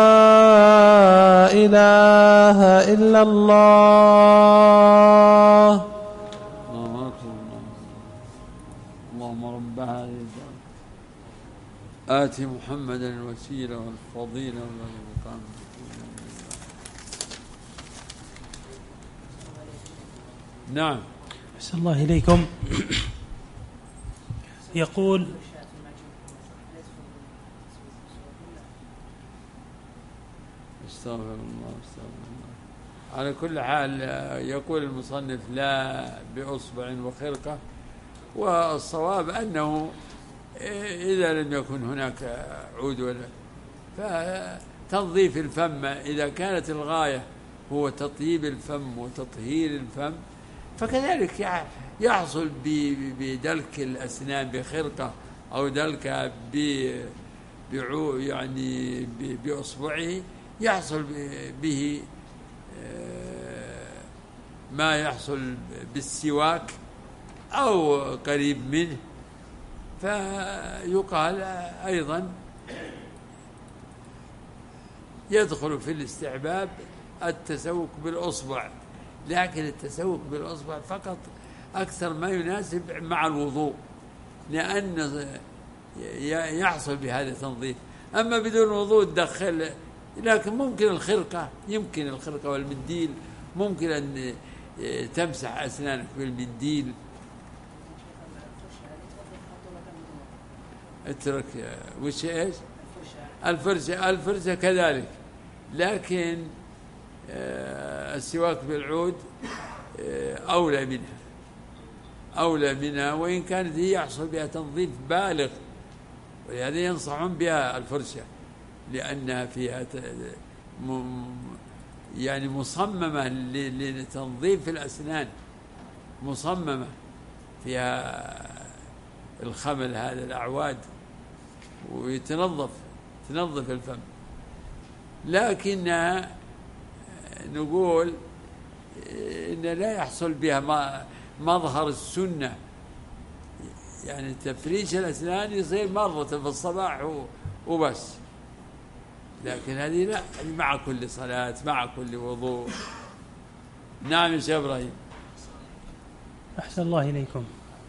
إله إلا الله. اللهم رب هذه الدعوة آت محمدا الوسيلة والفضيلة والمقام. نعم. أحسن الله إليكم. يقول استغفر الله استغفر الله. على كل حال يقول المصنف لا بأصبع وخرقة، والصواب أنه إذا لم يكن هناك عود ولا فتنظيف الفم، إذا كانت الغاية هو تطيب الفم وتطهير الفم، فكذلك يحصل بدلك الأسنان بخرقة أو دلك بعو يعني بأصبعه، يحصل به ما يحصل بالسواك أو قريب منه. فيقال أيضا يدخل في الاستحباب التسوك بالأصبع، لكن التسوك بالأصبع فقط أكثر ما يناسب مع الوضوء، لأن يحصل بهذا تنظيف. أما بدون وضوء تدخل، لكن ممكن الخرقة يمكن الخرقة والمنديل، ممكن أن تمسح أسنانك بالمنديل. اترك وش ايش الفرشة الفرشة كذلك، لكن السواك بالعود أولى منها أولى منها وإن كانت هي يحصل بها تنظيف بالغ، ولهذا ينصحون بها الفرشة لأنها فيها يعني مصممة لتنظيف الأسنان، مصممة فيها الخمل هذا الأعواد ويتنظف تنظف الفم. لكن نقول إن لا يحصل بها مظهر السنة، يعني تفريش الأسنان يصير مرة في الصباح وبس، لكن هذه لا، مع كل صلاة مع كل وضوء. نعم يا شيخ إبراهيم. أحسن الله إليكم.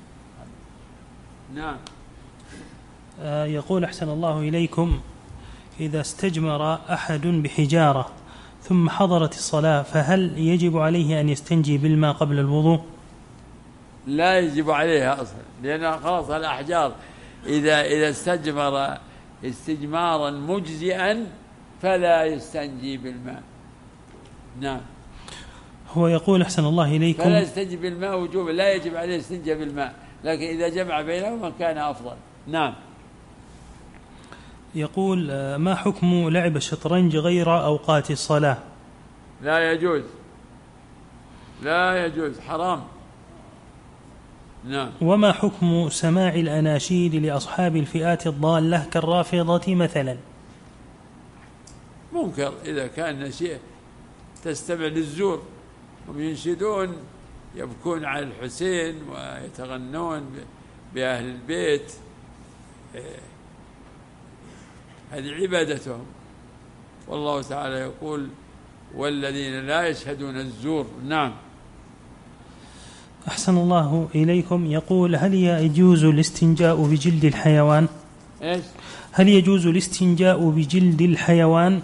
نعم. آه يقول أحسن الله إليكم: إذا استجمر أحد بحجارة ثم حضرت الصلاة فهل يجب عليه أن يستنجي بالماء قبل الوضوء؟ لا يجب عليها أصلا، لأن خلاص الأحجار إذا إذا استجمر استجمارا مجزئا فلا يستنجي بالماء. نعم. هو يقول أحسن الله إليكم: فلا يستنجي بالماء وجوبا، لا يجب عليه استنجى بالماء، لكن إذا جمع بينهما كان أفضل. نعم. يقول: ما حكم لعب الشطرنج غير أوقات الصلاة؟ لا يجوز، لا يجوز، حرام. نعم. وما حكم سماع الأناشيد لأصحاب الفئات الضالة كالرافضة مثلا؟ منكر إذا كان نشيء تستمع للزور، هم ينشدون يبكون على الحسين ويتغنون بأهل البيت، هذه عبادتهم، والله تعالى يقول: والذين لا يشهدون الزور. نعم. أحسن الله إليكم. يقول: هل يجوز الاستنجاء بجلد الحيوان؟ إيش؟ هل يجوز الاستنجاء بجلد الحيوان؟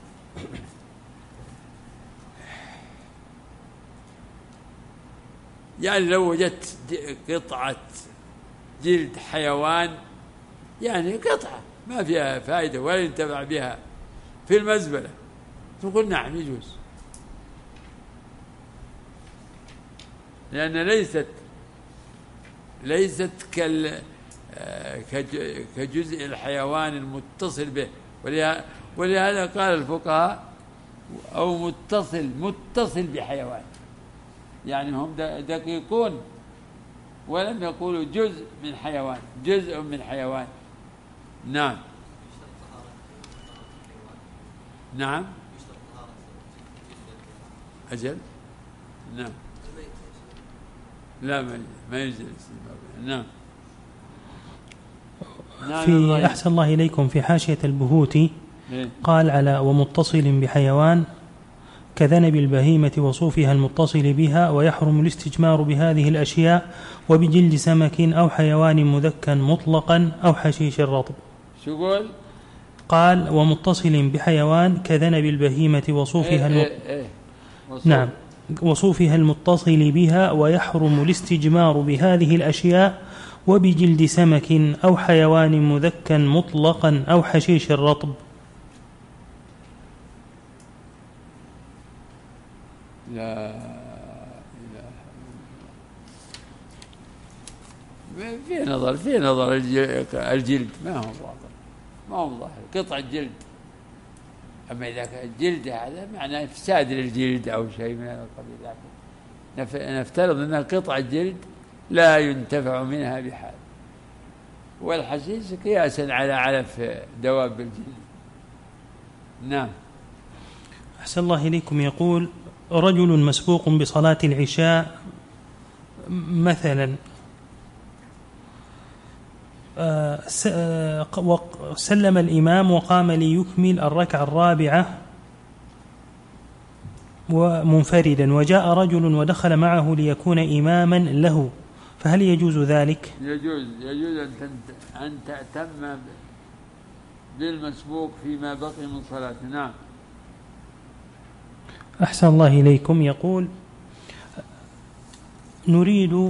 يعني لو وجدت قطعة جلد حيوان، يعني قطعة ما فيها فائدة ولا ينتفع بها، في المزبلة، تقول نعم يجوز. لأن ليست ليست كال كجزء الحيوان المتصل به، ولهذا قال الفقهاء أو متصل متصل بحيوان، يعني هم دقيقون ولم يقولوا جزء من حيوان، جزء من حيوان. نعم نعم أجل نعم لا ما يجوز. نعم في أحسن الله إليكم في حاشية البهوتي قال على ومتصل بحيوان كذنب البهيمة وصوفها المتصل بها، ويحرم الاستجمار بهذه الأشياء وبجلد سمك أو حيوان مذكى مطلقا أو حشيش الرطب. شو قول؟ قال ومتصل بحيوان كذنب البهيمة وصوفها الم... إيه إيه إيه. نعم وصوفها المتصل بها، ويحرم الاستجمار بهذه الأشياء وبجلد سمك أو حيوان مذكى مطلقا أو حشيش الرطب. لا إله في نظر في نظر الجلد ما هو واضح، ما هو ظاهر قطع الجلد. أما إذا كان الجلد هذا معناه إفساد للجلد أو شيء من هذا القبيل، لكن نفترض أنها قطع الجلد لا ينتفع منها بحال، والحشيش قياسا على علف دواب الجلد. نعم. أحسن الله إليكم. يقول رجل مسبوق بصلاة العشاء مثلا سلم الإمام وقام ليكمل الركعة الرابعة ومنفردا، وجاء رجل ودخل معه ليكون إماما له، فهل يجوز ذلك؟ يجوز يجوز أن تأتم بالمسبوق فيما بقي من صلاته. نعم. أحسن الله إليكم. يقول نريد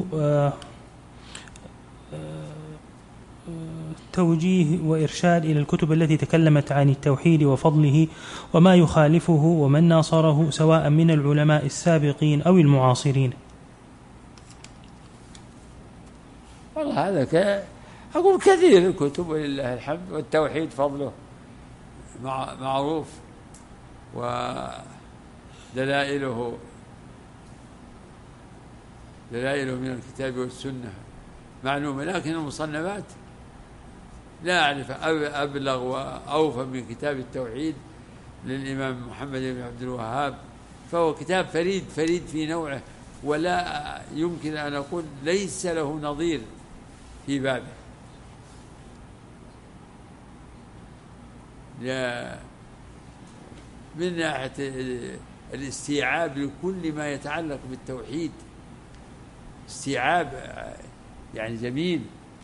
توجيه وإرشاد إلى الكتب التي تكلمت عن التوحيد وفضله وما يخالفه ومن ناصره سواء من العلماء السابقين أو المعاصرين. والله هذا ك... أقول كثير الكتب ولله الحمد، والتوحيد فضله مع... معروف، ودلائله دلائله من الكتاب والسنة معلومة، لكن المصنفات لا أعرف أبلغ وأوفى من كتاب التوحيد للإمام محمد بن عبد الوهاب، فهو كتاب فريد فريد في نوعه، ولا يمكن أن أقول ليس له نظير في بابه. من ناحية الاستيعاب لكل ما يتعلق بالتوحيد، استيعاب يعني جميل،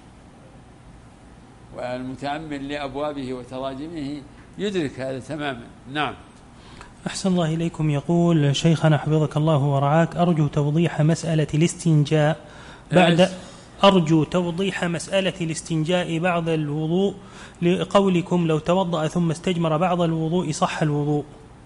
والمتأمل لأبوابه وتراجمه يدرك هذا تماما. نعم. أحسن الله إليكم. يقول شيخنا حفظك الله ورعاك أرجو توضيح مسألة الاستنجاء بعد أرجو توضيح مسألة الاستنجاء بعد الوضوء لقولكم لو توضأ ثم استجمر بعض الوضوء صح الوضوء.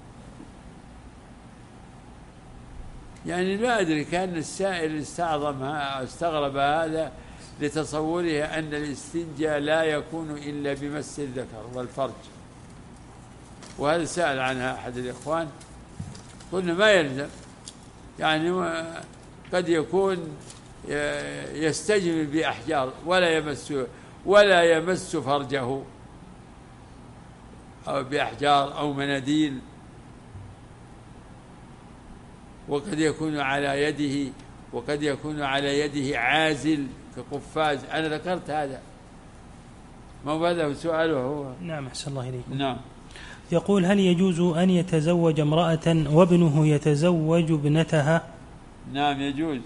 يعني لا أدري، كان السائل استعظمها استغرب هذا لتصوره أن الاستنجاء لا يكون إلا بمس الذكر والفرج، وهذا سأل عنها أحد الإخوان، قلنا ما يلزم، يعني قد يكون يستجمر بأحجار ولا يمس ولا يمس فرجه أو بأحجار أو مناديل، وقد يكون على يده وقد يكون على يده عازل كقفاز. أنا ذكرت هذا، ما هذا سؤاله هو. نعم. أحسن الله إليكم. نعم. يقول هل يجوز أن يتزوج امرأة وابنه يتزوج ابنتها؟ نعم يجوز.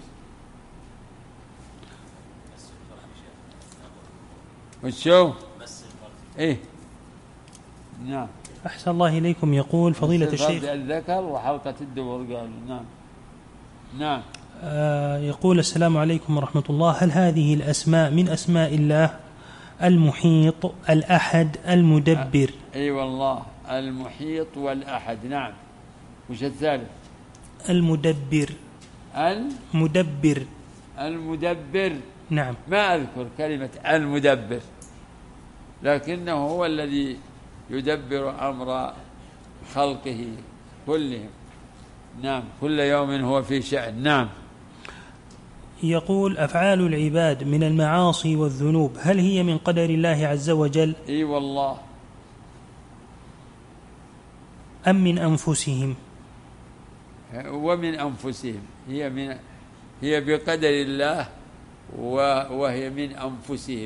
وشو؟ إيه. نعم. أحسن الله إليكم. يقول فضيلة الشيخ الذكر وحلقة الدبر قالوا. نعم. نعم. آه يقول السلام عليكم ورحمة الله، هل هذه الأسماء من أسماء الله؟ المحيط، الأحد، المدبر. أي والله، المحيط والأحد. نعم. وش الثالث؟ المدبر. مدبر. المدبر. نعم. ما أذكر كلمة المدبر، لكنه هو الذي يدبر أمر خلقه كلهم. نعم، كل يوم هو في شأن. نعم. يقول: أفعال العباد من المعاصي والذنوب هل هي من قدر الله عز وجل؟ إي والله. أم من أنفسهم؟ ومن أنفسهم. هي من هي بقدر الله وهي من أنفسهم.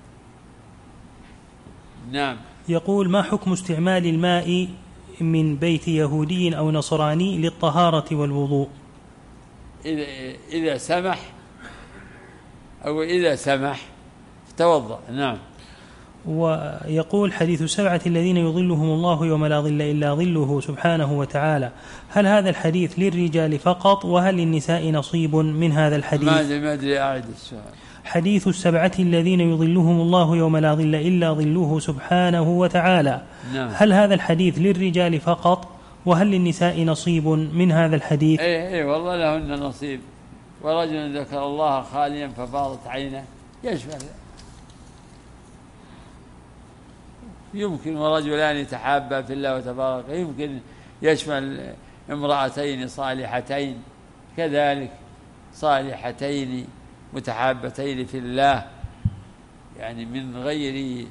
نعم. يقول: ما حكم استعمال الماء من بيت يهودي أو نصراني للطهارة والوضوء؟ إذا, إذا سمح أو إذا سمح توضأ. نعم. ويقول: حديث السبعة الذين يظلهم الله يوم لا ظل إلا ظله سبحانه وتعالى، هل هذا الحديث للرجال فقط وهل للنساء نصيب من هذا الحديث؟ ما أدري، أعد السؤال. حديث السبعة الذين يظلهم الله يوم لا ظل إلا ظله سبحانه وتعالى. نعم. هل هذا الحديث للرجال فقط وهل للنساء نصيب من هذا الحديث؟ إيه إيه والله لهن نصيب. ورجل ذكر الله خاليا ففاضت عينه يشمل. يمكن ورجلان يتحابا في الله وتبارك، يمكن يشمل امرأتين صالحتين كذلك، صالحتين متحابتين في الله، يعني من غير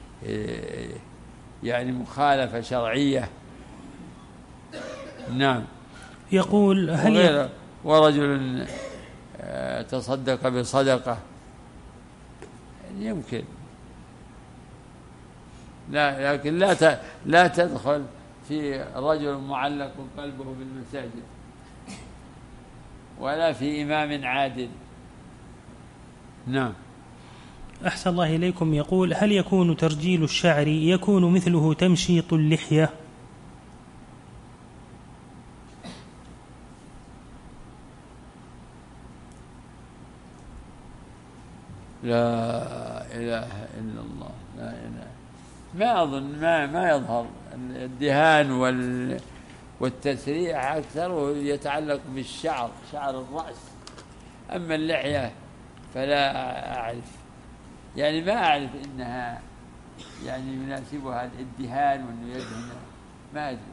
يعني مخالفة شرعية. نعم. يقول: هل ورجل تصدق بصدقة يمكن، لا لكن لا لا تدخل في رجل معلق قلبه بالمساجد ولا في إمام عادل. نعم. أحسن الله إليكم. يقول: هل يكون ترجيل الشعر يكون مثله تمشيط اللحية؟ لا إله إلا الله. لا إله. ما أظن ما ما يظهر الدهان وال والتسريح أكثر يتعلق بالشعر، شعر الرأس. أما اللحية فلا أعرف، يعني ما أعرف إنها يعني يناسبها الدهان وإنه يدهن، ما أدري.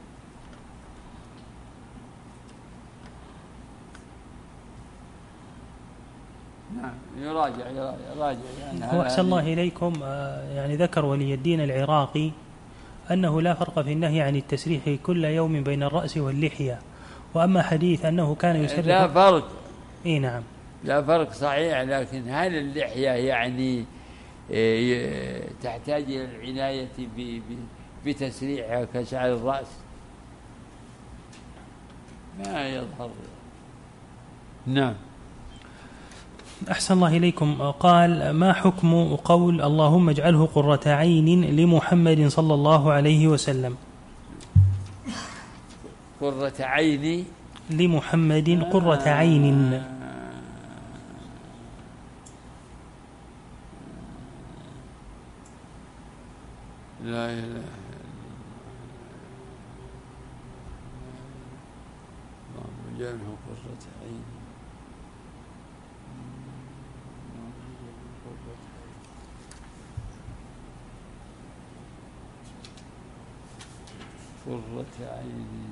نعم. يراجع يراجع, يراجع يعني. هو أحسن الله إليكم. يعني ذكر ولي الدين العراقي أنه لا فرق في النهي عن التسريح كل يوم بين الرأس واللحية، وأما حديث أنه كان يسرح لا فرق. إيه نعم، لا فرق صحيح، لكن هل اللحية يعني تحتاج إلى العناية بتسريحها كشعر الرأس؟ ما يظهر. نعم. أحسن الله إليكم. قال: ما حكم قول اللهم اجعله قرة عين لمحمد صلى الله عليه وسلم؟ قرة عين لمحمد، قرة عين. لا إله إلا الله. اللهم اجعله قرة عين. قرة عيني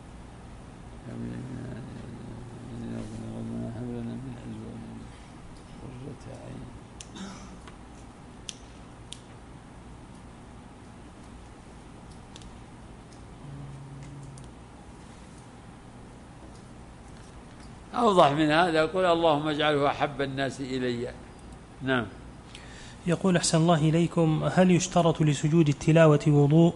ربنا هب لنا من أزواجنا قرة عين. أوضح من هذا يقول اللهم اجعله أحب الناس إلي. نعم. يقول: أحسن الله إليكم، هل يشترط لسجود التلاوة وضوء؟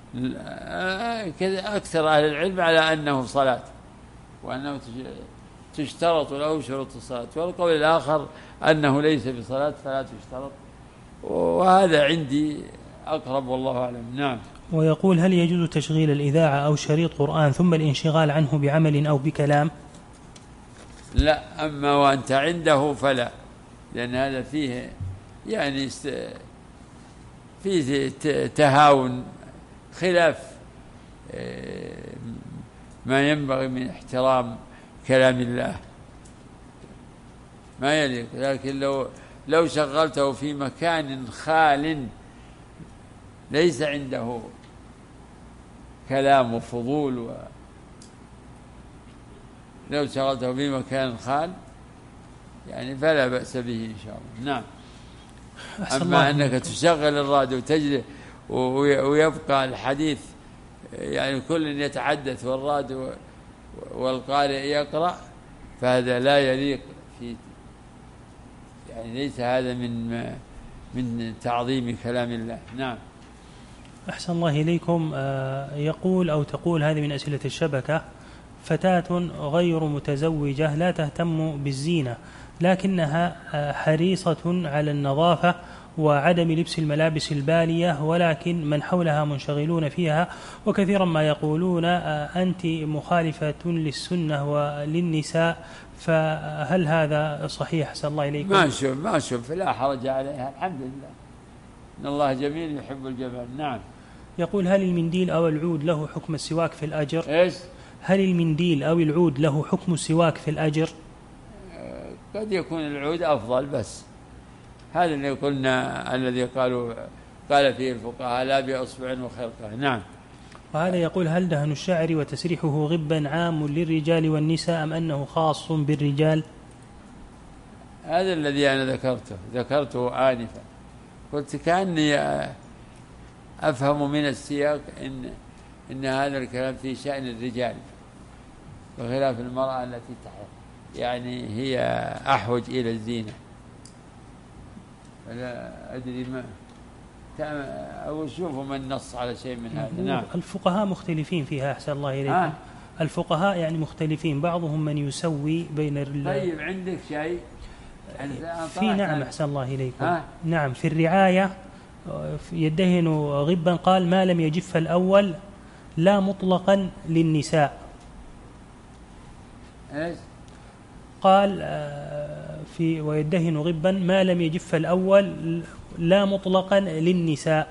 كذا أكثر أهل العلم على أنه صلاة، وأنه تشترط له شروط الصلاة، والقول الآخر أنه ليس بصلاة فلا تشترط، وهذا عندي أقرب والله أعلم. نعم. ويقول: هل يجوز تشغيل الإذاعة أو شريط قرآن ثم الانشغال عنه بعمل أو بكلام؟ لا، أما وأنت عنده فلا، لأن هذا فيه يعني فيه تهاون خلاف ما ينبغي من احترام كلام الله. ما يليق. لكن لو لو شغلته في مكان خال ليس عنده كلام وفضول و لو شغلته في مكان خال يعني فلا بأس به إن شاء الله. نعم. أما أنك تشغل الراديو وتجري ويبقى الحديث يعني كل يتحدث والراديو والقارئ يقرأ فهذا لا يليق في يعني ليس هذا من من تعظيم كلام الله. نعم. أحسن الله إليكم. يقول أو تقول هذه من أسئلة الشبكة: فتاة غير متزوجة لا تهتم بالزينة لكنها حريصة على النظافة وعدم لبس الملابس البالية، ولكن من حولها منشغلون فيها وكثيرا ما يقولون أنت مخالفة للسنة وللنساء، فهل هذا صحيح؟ أحسن الله إليكم. ما شوف ما شوف لا حرج عليها، الحمد لله إن الله جميل يحب الجمال. نعم. يقول: هل المنديل أو العود له حكم السواك في الأجر؟ إيش؟ هل المنديل أو العود له حكم السواك في الأجر؟ قد يكون العود أفضل، بس هذا اللي قلنا الذي قالوا قال فيه الفقهاء لا بأصبع وخرقة. نعم. وهذا يقول: هل دهن الشعر وتسريحه غبا عام للرجال والنساء أم أنه خاص بالرجال؟ هذا الذي أنا ذكرته ذكرته آنفا، قلت كأني أفهم من السياق إن إن هذا الكلام في شأن الرجال بخلاف المرأة التي تحت يعني هي أحوج إلى الزينة. فلا أدري ما أو شوفوا من نص على شيء من هذا. نعم. الفقهاء مختلفين فيها أحسن الله إليكم. آه. الفقهاء يعني مختلفين، بعضهم من يسوي بين ال... طيب عندك شيء في نعم أحسن الله إليكم. آه. نعم في الرعاية يدهن غبا، قال ما لم يجف الأول لا مطلقا للنساء. إيش؟ قال في ويدهن غبا ما لم يجف الأول لا مطلقا للنساء.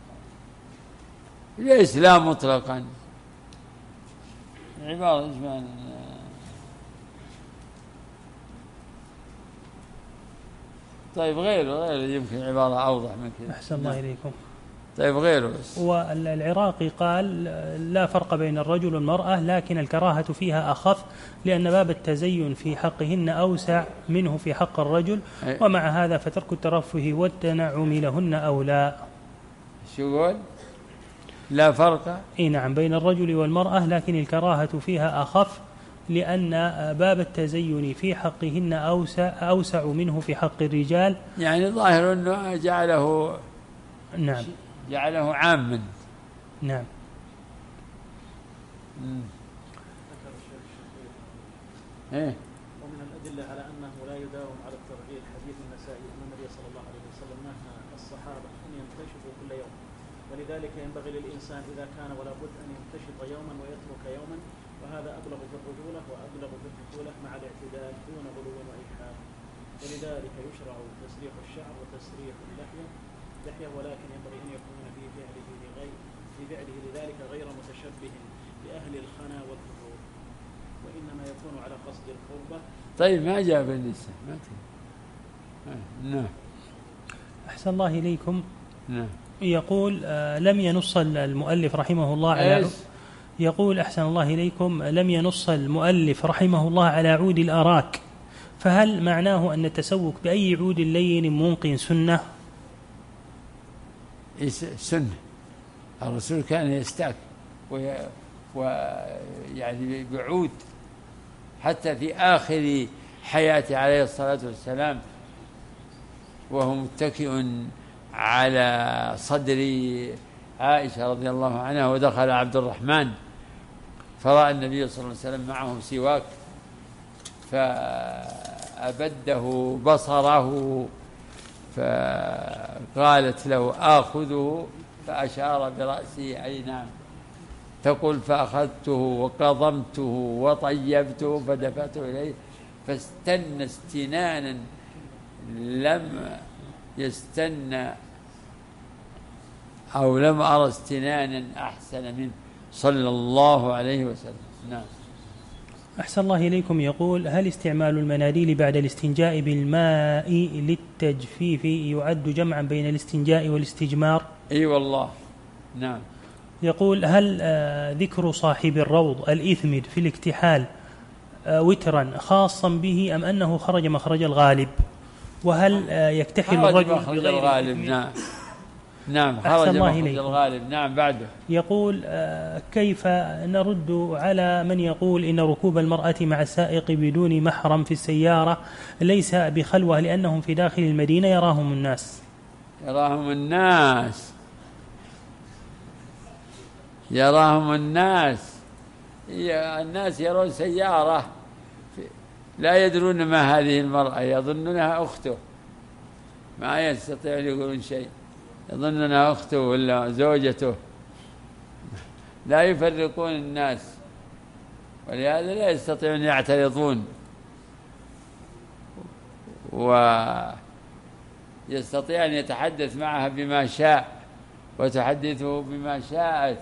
ليش لا مطلقا؟ عبارة إجمالا. طيب غيره غيره يمكن عبارة أوضح من كذا. أحسن الله إليكم. طيب غيره بس. والعراقي قال لا فرق بين الرجل والمرأة لكن الكراهة فيها أخف لأن باب التزين في حقهن أوسع منه في حق الرجل، ومع هذا فترك الترفه والتنعم لهن أولى. شو يقول؟ لا فرق إيه نعم بين الرجل والمرأة لكن الكراهة فيها أخف لأن باب التزين في حقهن أوسع, أوسع منه في حق الرجال. يعني ظاهر أنه جعله نعم جعله عاما. نعم. إيه؟ ومن الأدلة على أنه لا يداوم على الترغيب حديث النسائي أن النبي صلى الله عليه وسلم نهى الصحابة أن ينتشطوا كل يوم، ولذلك ينبغي للإنسان إذا كان ولا بد أن ينتشط يوما ويترك يوما، وهذا أبلغ في الرجولة وأبلغ في الطفولة مع الاعتدال دون غلو وإلحاد. ولذلك يشرع تسريح الشعر وتسريح اللحية لحية، ولكن ينبغي أن يكون في فعله لغير في فعله لذلك غير متشبه لأهل الخنا والفجور، وإنما يكون على قصد القربة. طيب ما جاب النساء ما نعم. أحسن الله إليكم. نعم. يقول آه لم ينص المؤلف رحمه الله على يقول أحسن الله إليكم لم ينص المؤلف رحمه الله على عود الأراك، فهل معناه أن التسوك بأي عود لين منقٍ سنة؟ سنة. الرسول كان يستاك ويعني بعود حتى في آخر حياته عليه الصلاة والسلام وهو متكئ على صدر عائشة رضي الله عنها، ودخل عبد الرحمن فرأى النبي صلى الله عليه وسلم معه سواك فأبده بصره فقالت له آخذه فأشار برأسه أي نعم، تقول فأخذته وقضمته وطيبته فدفعته إليه فاستنى استنانا لم يستنى أو لم أرى استنانا أحسن منه صلى الله عليه وسلم. نعم. أحسن الله إليكم، يقول: هل استعمال المناديل بعد الاستنجاء بالماء للتجفيف يعد جمعا بين الاستنجاء والاستجمار؟ اي والله نعم. يقول: هل آه ذكر صاحب الروض الإثمر في الاكتحال آه وترا خاصا به أم أنه خرج مخرج الغالب؟ وهل آه يكتحل الرجل مخرج الغالب؟ نعم نعم خرج مخرج الغالب. نعم. بعده يقول: آه كيف نرد على من يقول إن ركوب المرأة مع السائق بدون محرم في السيارة ليس بخلوة لأنهم في داخل المدينة يراهم الناس؟ يراهم الناس يراهم الناس الناس يرون سيارة لا يدرون ما هذه المرأة، يظنونها أخته، ما يستطيعون يقولون شيء، يظنونها أخته ولا زوجته، لا يفرقون الناس، ولهذا لا يستطيعون يعترضون ويستطيع أن يتحدث معها بما شاء وتحدثه بما شاءت،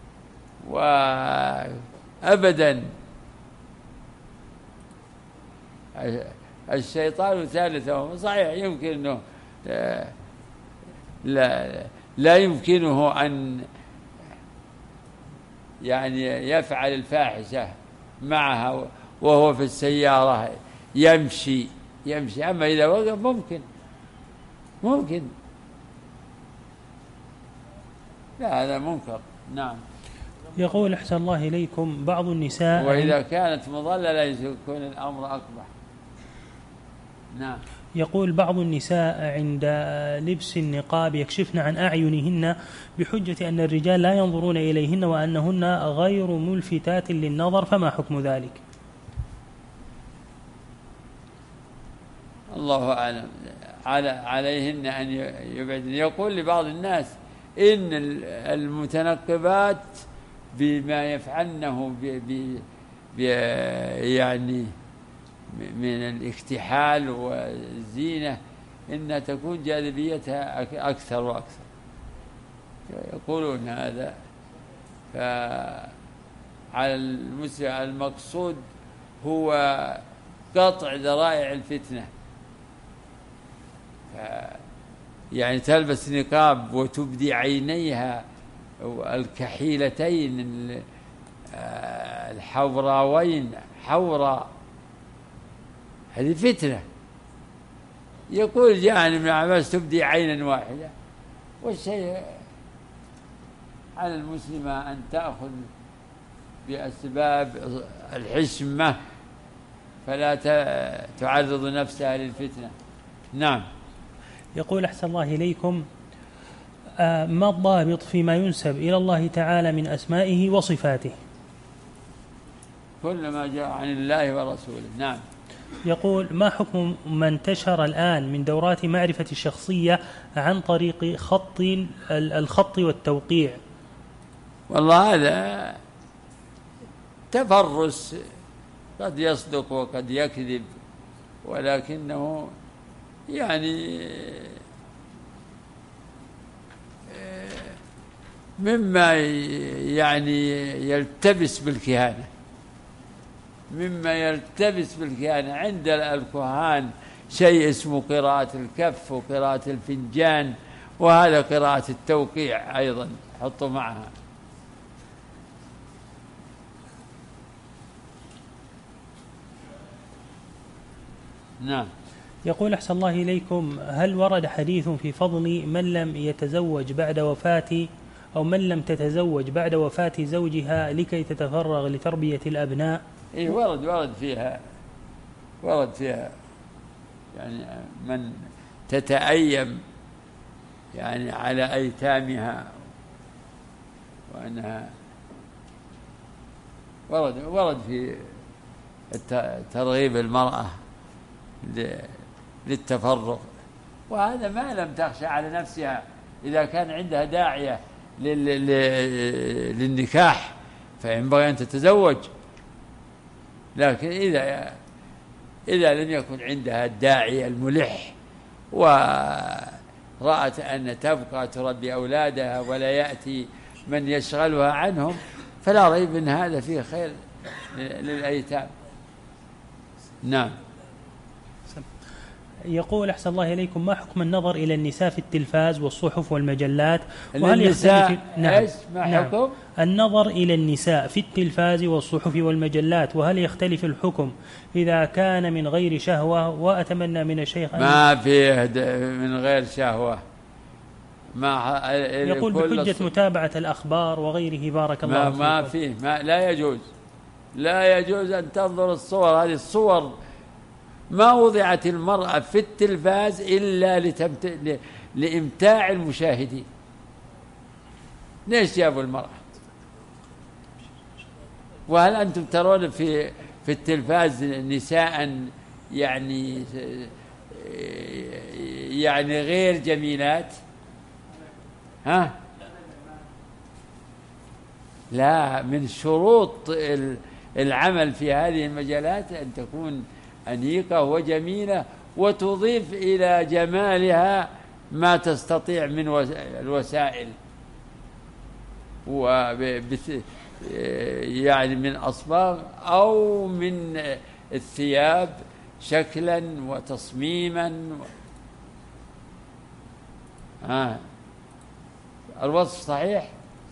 وأبدا الشيطان ثالثهم. صحيح يمكن أنه لا, لا يمكنه أن يعني يفعل الفاحشة معها وهو في السيارة يمشي يمشي أما إذا وقف ممكن ممكن لا هذا منكر. نعم. يقول: أحسن الله إليكم، بعض النساء وإذا كانت مضللة يكون الأمر أكبر. نعم. يقول: بعض النساء عند لبس النقاب يكشفن عن أعينهن بحجة أن الرجال لا ينظرون إليهن وأنهن غير ملفتات للنظر، فما حكم ذلك؟ الله أعلم. عليهن أن يبعدن. يقول لبعض الناس إن المتنقبات بما يفعلنه ب ب يعني من الاكتحال والزينة إنها تكون جاذبيتها أكثر وأكثر، يقولون هذا. فعلى المسلم المقصود هو قطع ذرائع الفتنة، يعني تلبس نقاب وتبدي عينيها الكحيلتين الحوراوين حوراء، هذه فتنة. يقول يعني من عباس تبدي عينا واحدة، والشيء على المسلمة أن تأخذ بأسباب الحشمة فلا تعرض نفسها للفتنة. نعم. يقول: أحسن الله إليكم، آه ما الضابط فيما ينسب إلى الله تعالى من أسمائه وصفاته؟ كل ما جاء عن الله ورسوله. نعم. يقول: ما حكم ما انتشر الآن من دورات معرفة الشخصية عن طريق خط الخط والتوقيع؟ والله هذا تفرس، قد يصدق وقد يكذب، ولكنه يعني مما يعني يلتبس بالكهانة مما يلتبس بالكهانة عند الكهان شيء اسمه قراءة الكف وقراءة الفنجان، وهذا قراءة التوقيع أيضا حطوا معها. نعم. يقول: أحسن الله إليكم، هل ورد حديث في فضل من لم يتزوج بعد وفاة أو من لم تتزوج بعد وفاة زوجها لكي تتفرغ لتربية الأبناء؟ إيه ورد ورد فيها ورد فيها يعني من تتأيم يعني على أيتامها، وأنها ورد ورد في ترغيب المرأة للتفرغ، وهذا ما لم تخشى على نفسها. إذا كان عندها داعية للنكاح فينبغي أن تتزوج، لكن إذا إذا لم يكن عندها الداعي الملح ورأت أن تبقى تربي أولادها ولا يأتي من يشغلها عنهم، فلا ريب أن هذا فيه خير للأيتام. نعم. يقول أحسن الله إليكم: ما حكم النظر إلى النساء في التلفاز والصحف والمجلات؟ وهل النساء نعم. إيش ما حكم؟ نعم. النظر إلى النساء في التلفاز والصحف والمجلات، وهل يختلف الحكم إذا كان من غير شهوة؟ وأتمنى من الشيخ أن ما فيه من غير شهوة. ما يقول بحجة الص... متابعة الأخبار وغيره. بارك الله فيكم. ما, ما فيه ما لا يجوز لا يجوز أن تنظر الصور. هذه الصور ما وضعت المرأة في التلفاز إلا لتمت... لإمتاع المشاهدين. ليش جابوا المرأة؟ وهل أنتم ترون في في التلفاز نساء يعني يعني غير جميلات؟ ها؟ لا، من شروط العمل في هذه المجالات أن تكون أنيقة وجميلة وتضيف إلى جمالها ما تستطيع من الوسائل، يعني من أصباغ أو من الثياب شكلا وتصميما. آه. الوصف صحيح؟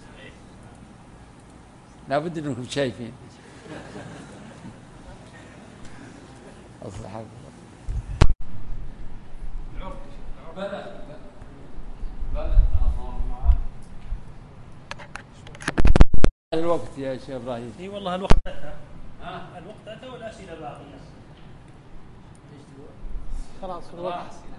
لا بد أنكم شايفين. أصلح بلى بلى الوقت يا شيخ إبراهيم. اي والله الوقت أتى. الوقت أتى والأسئلة باقية. خلاص الوقت.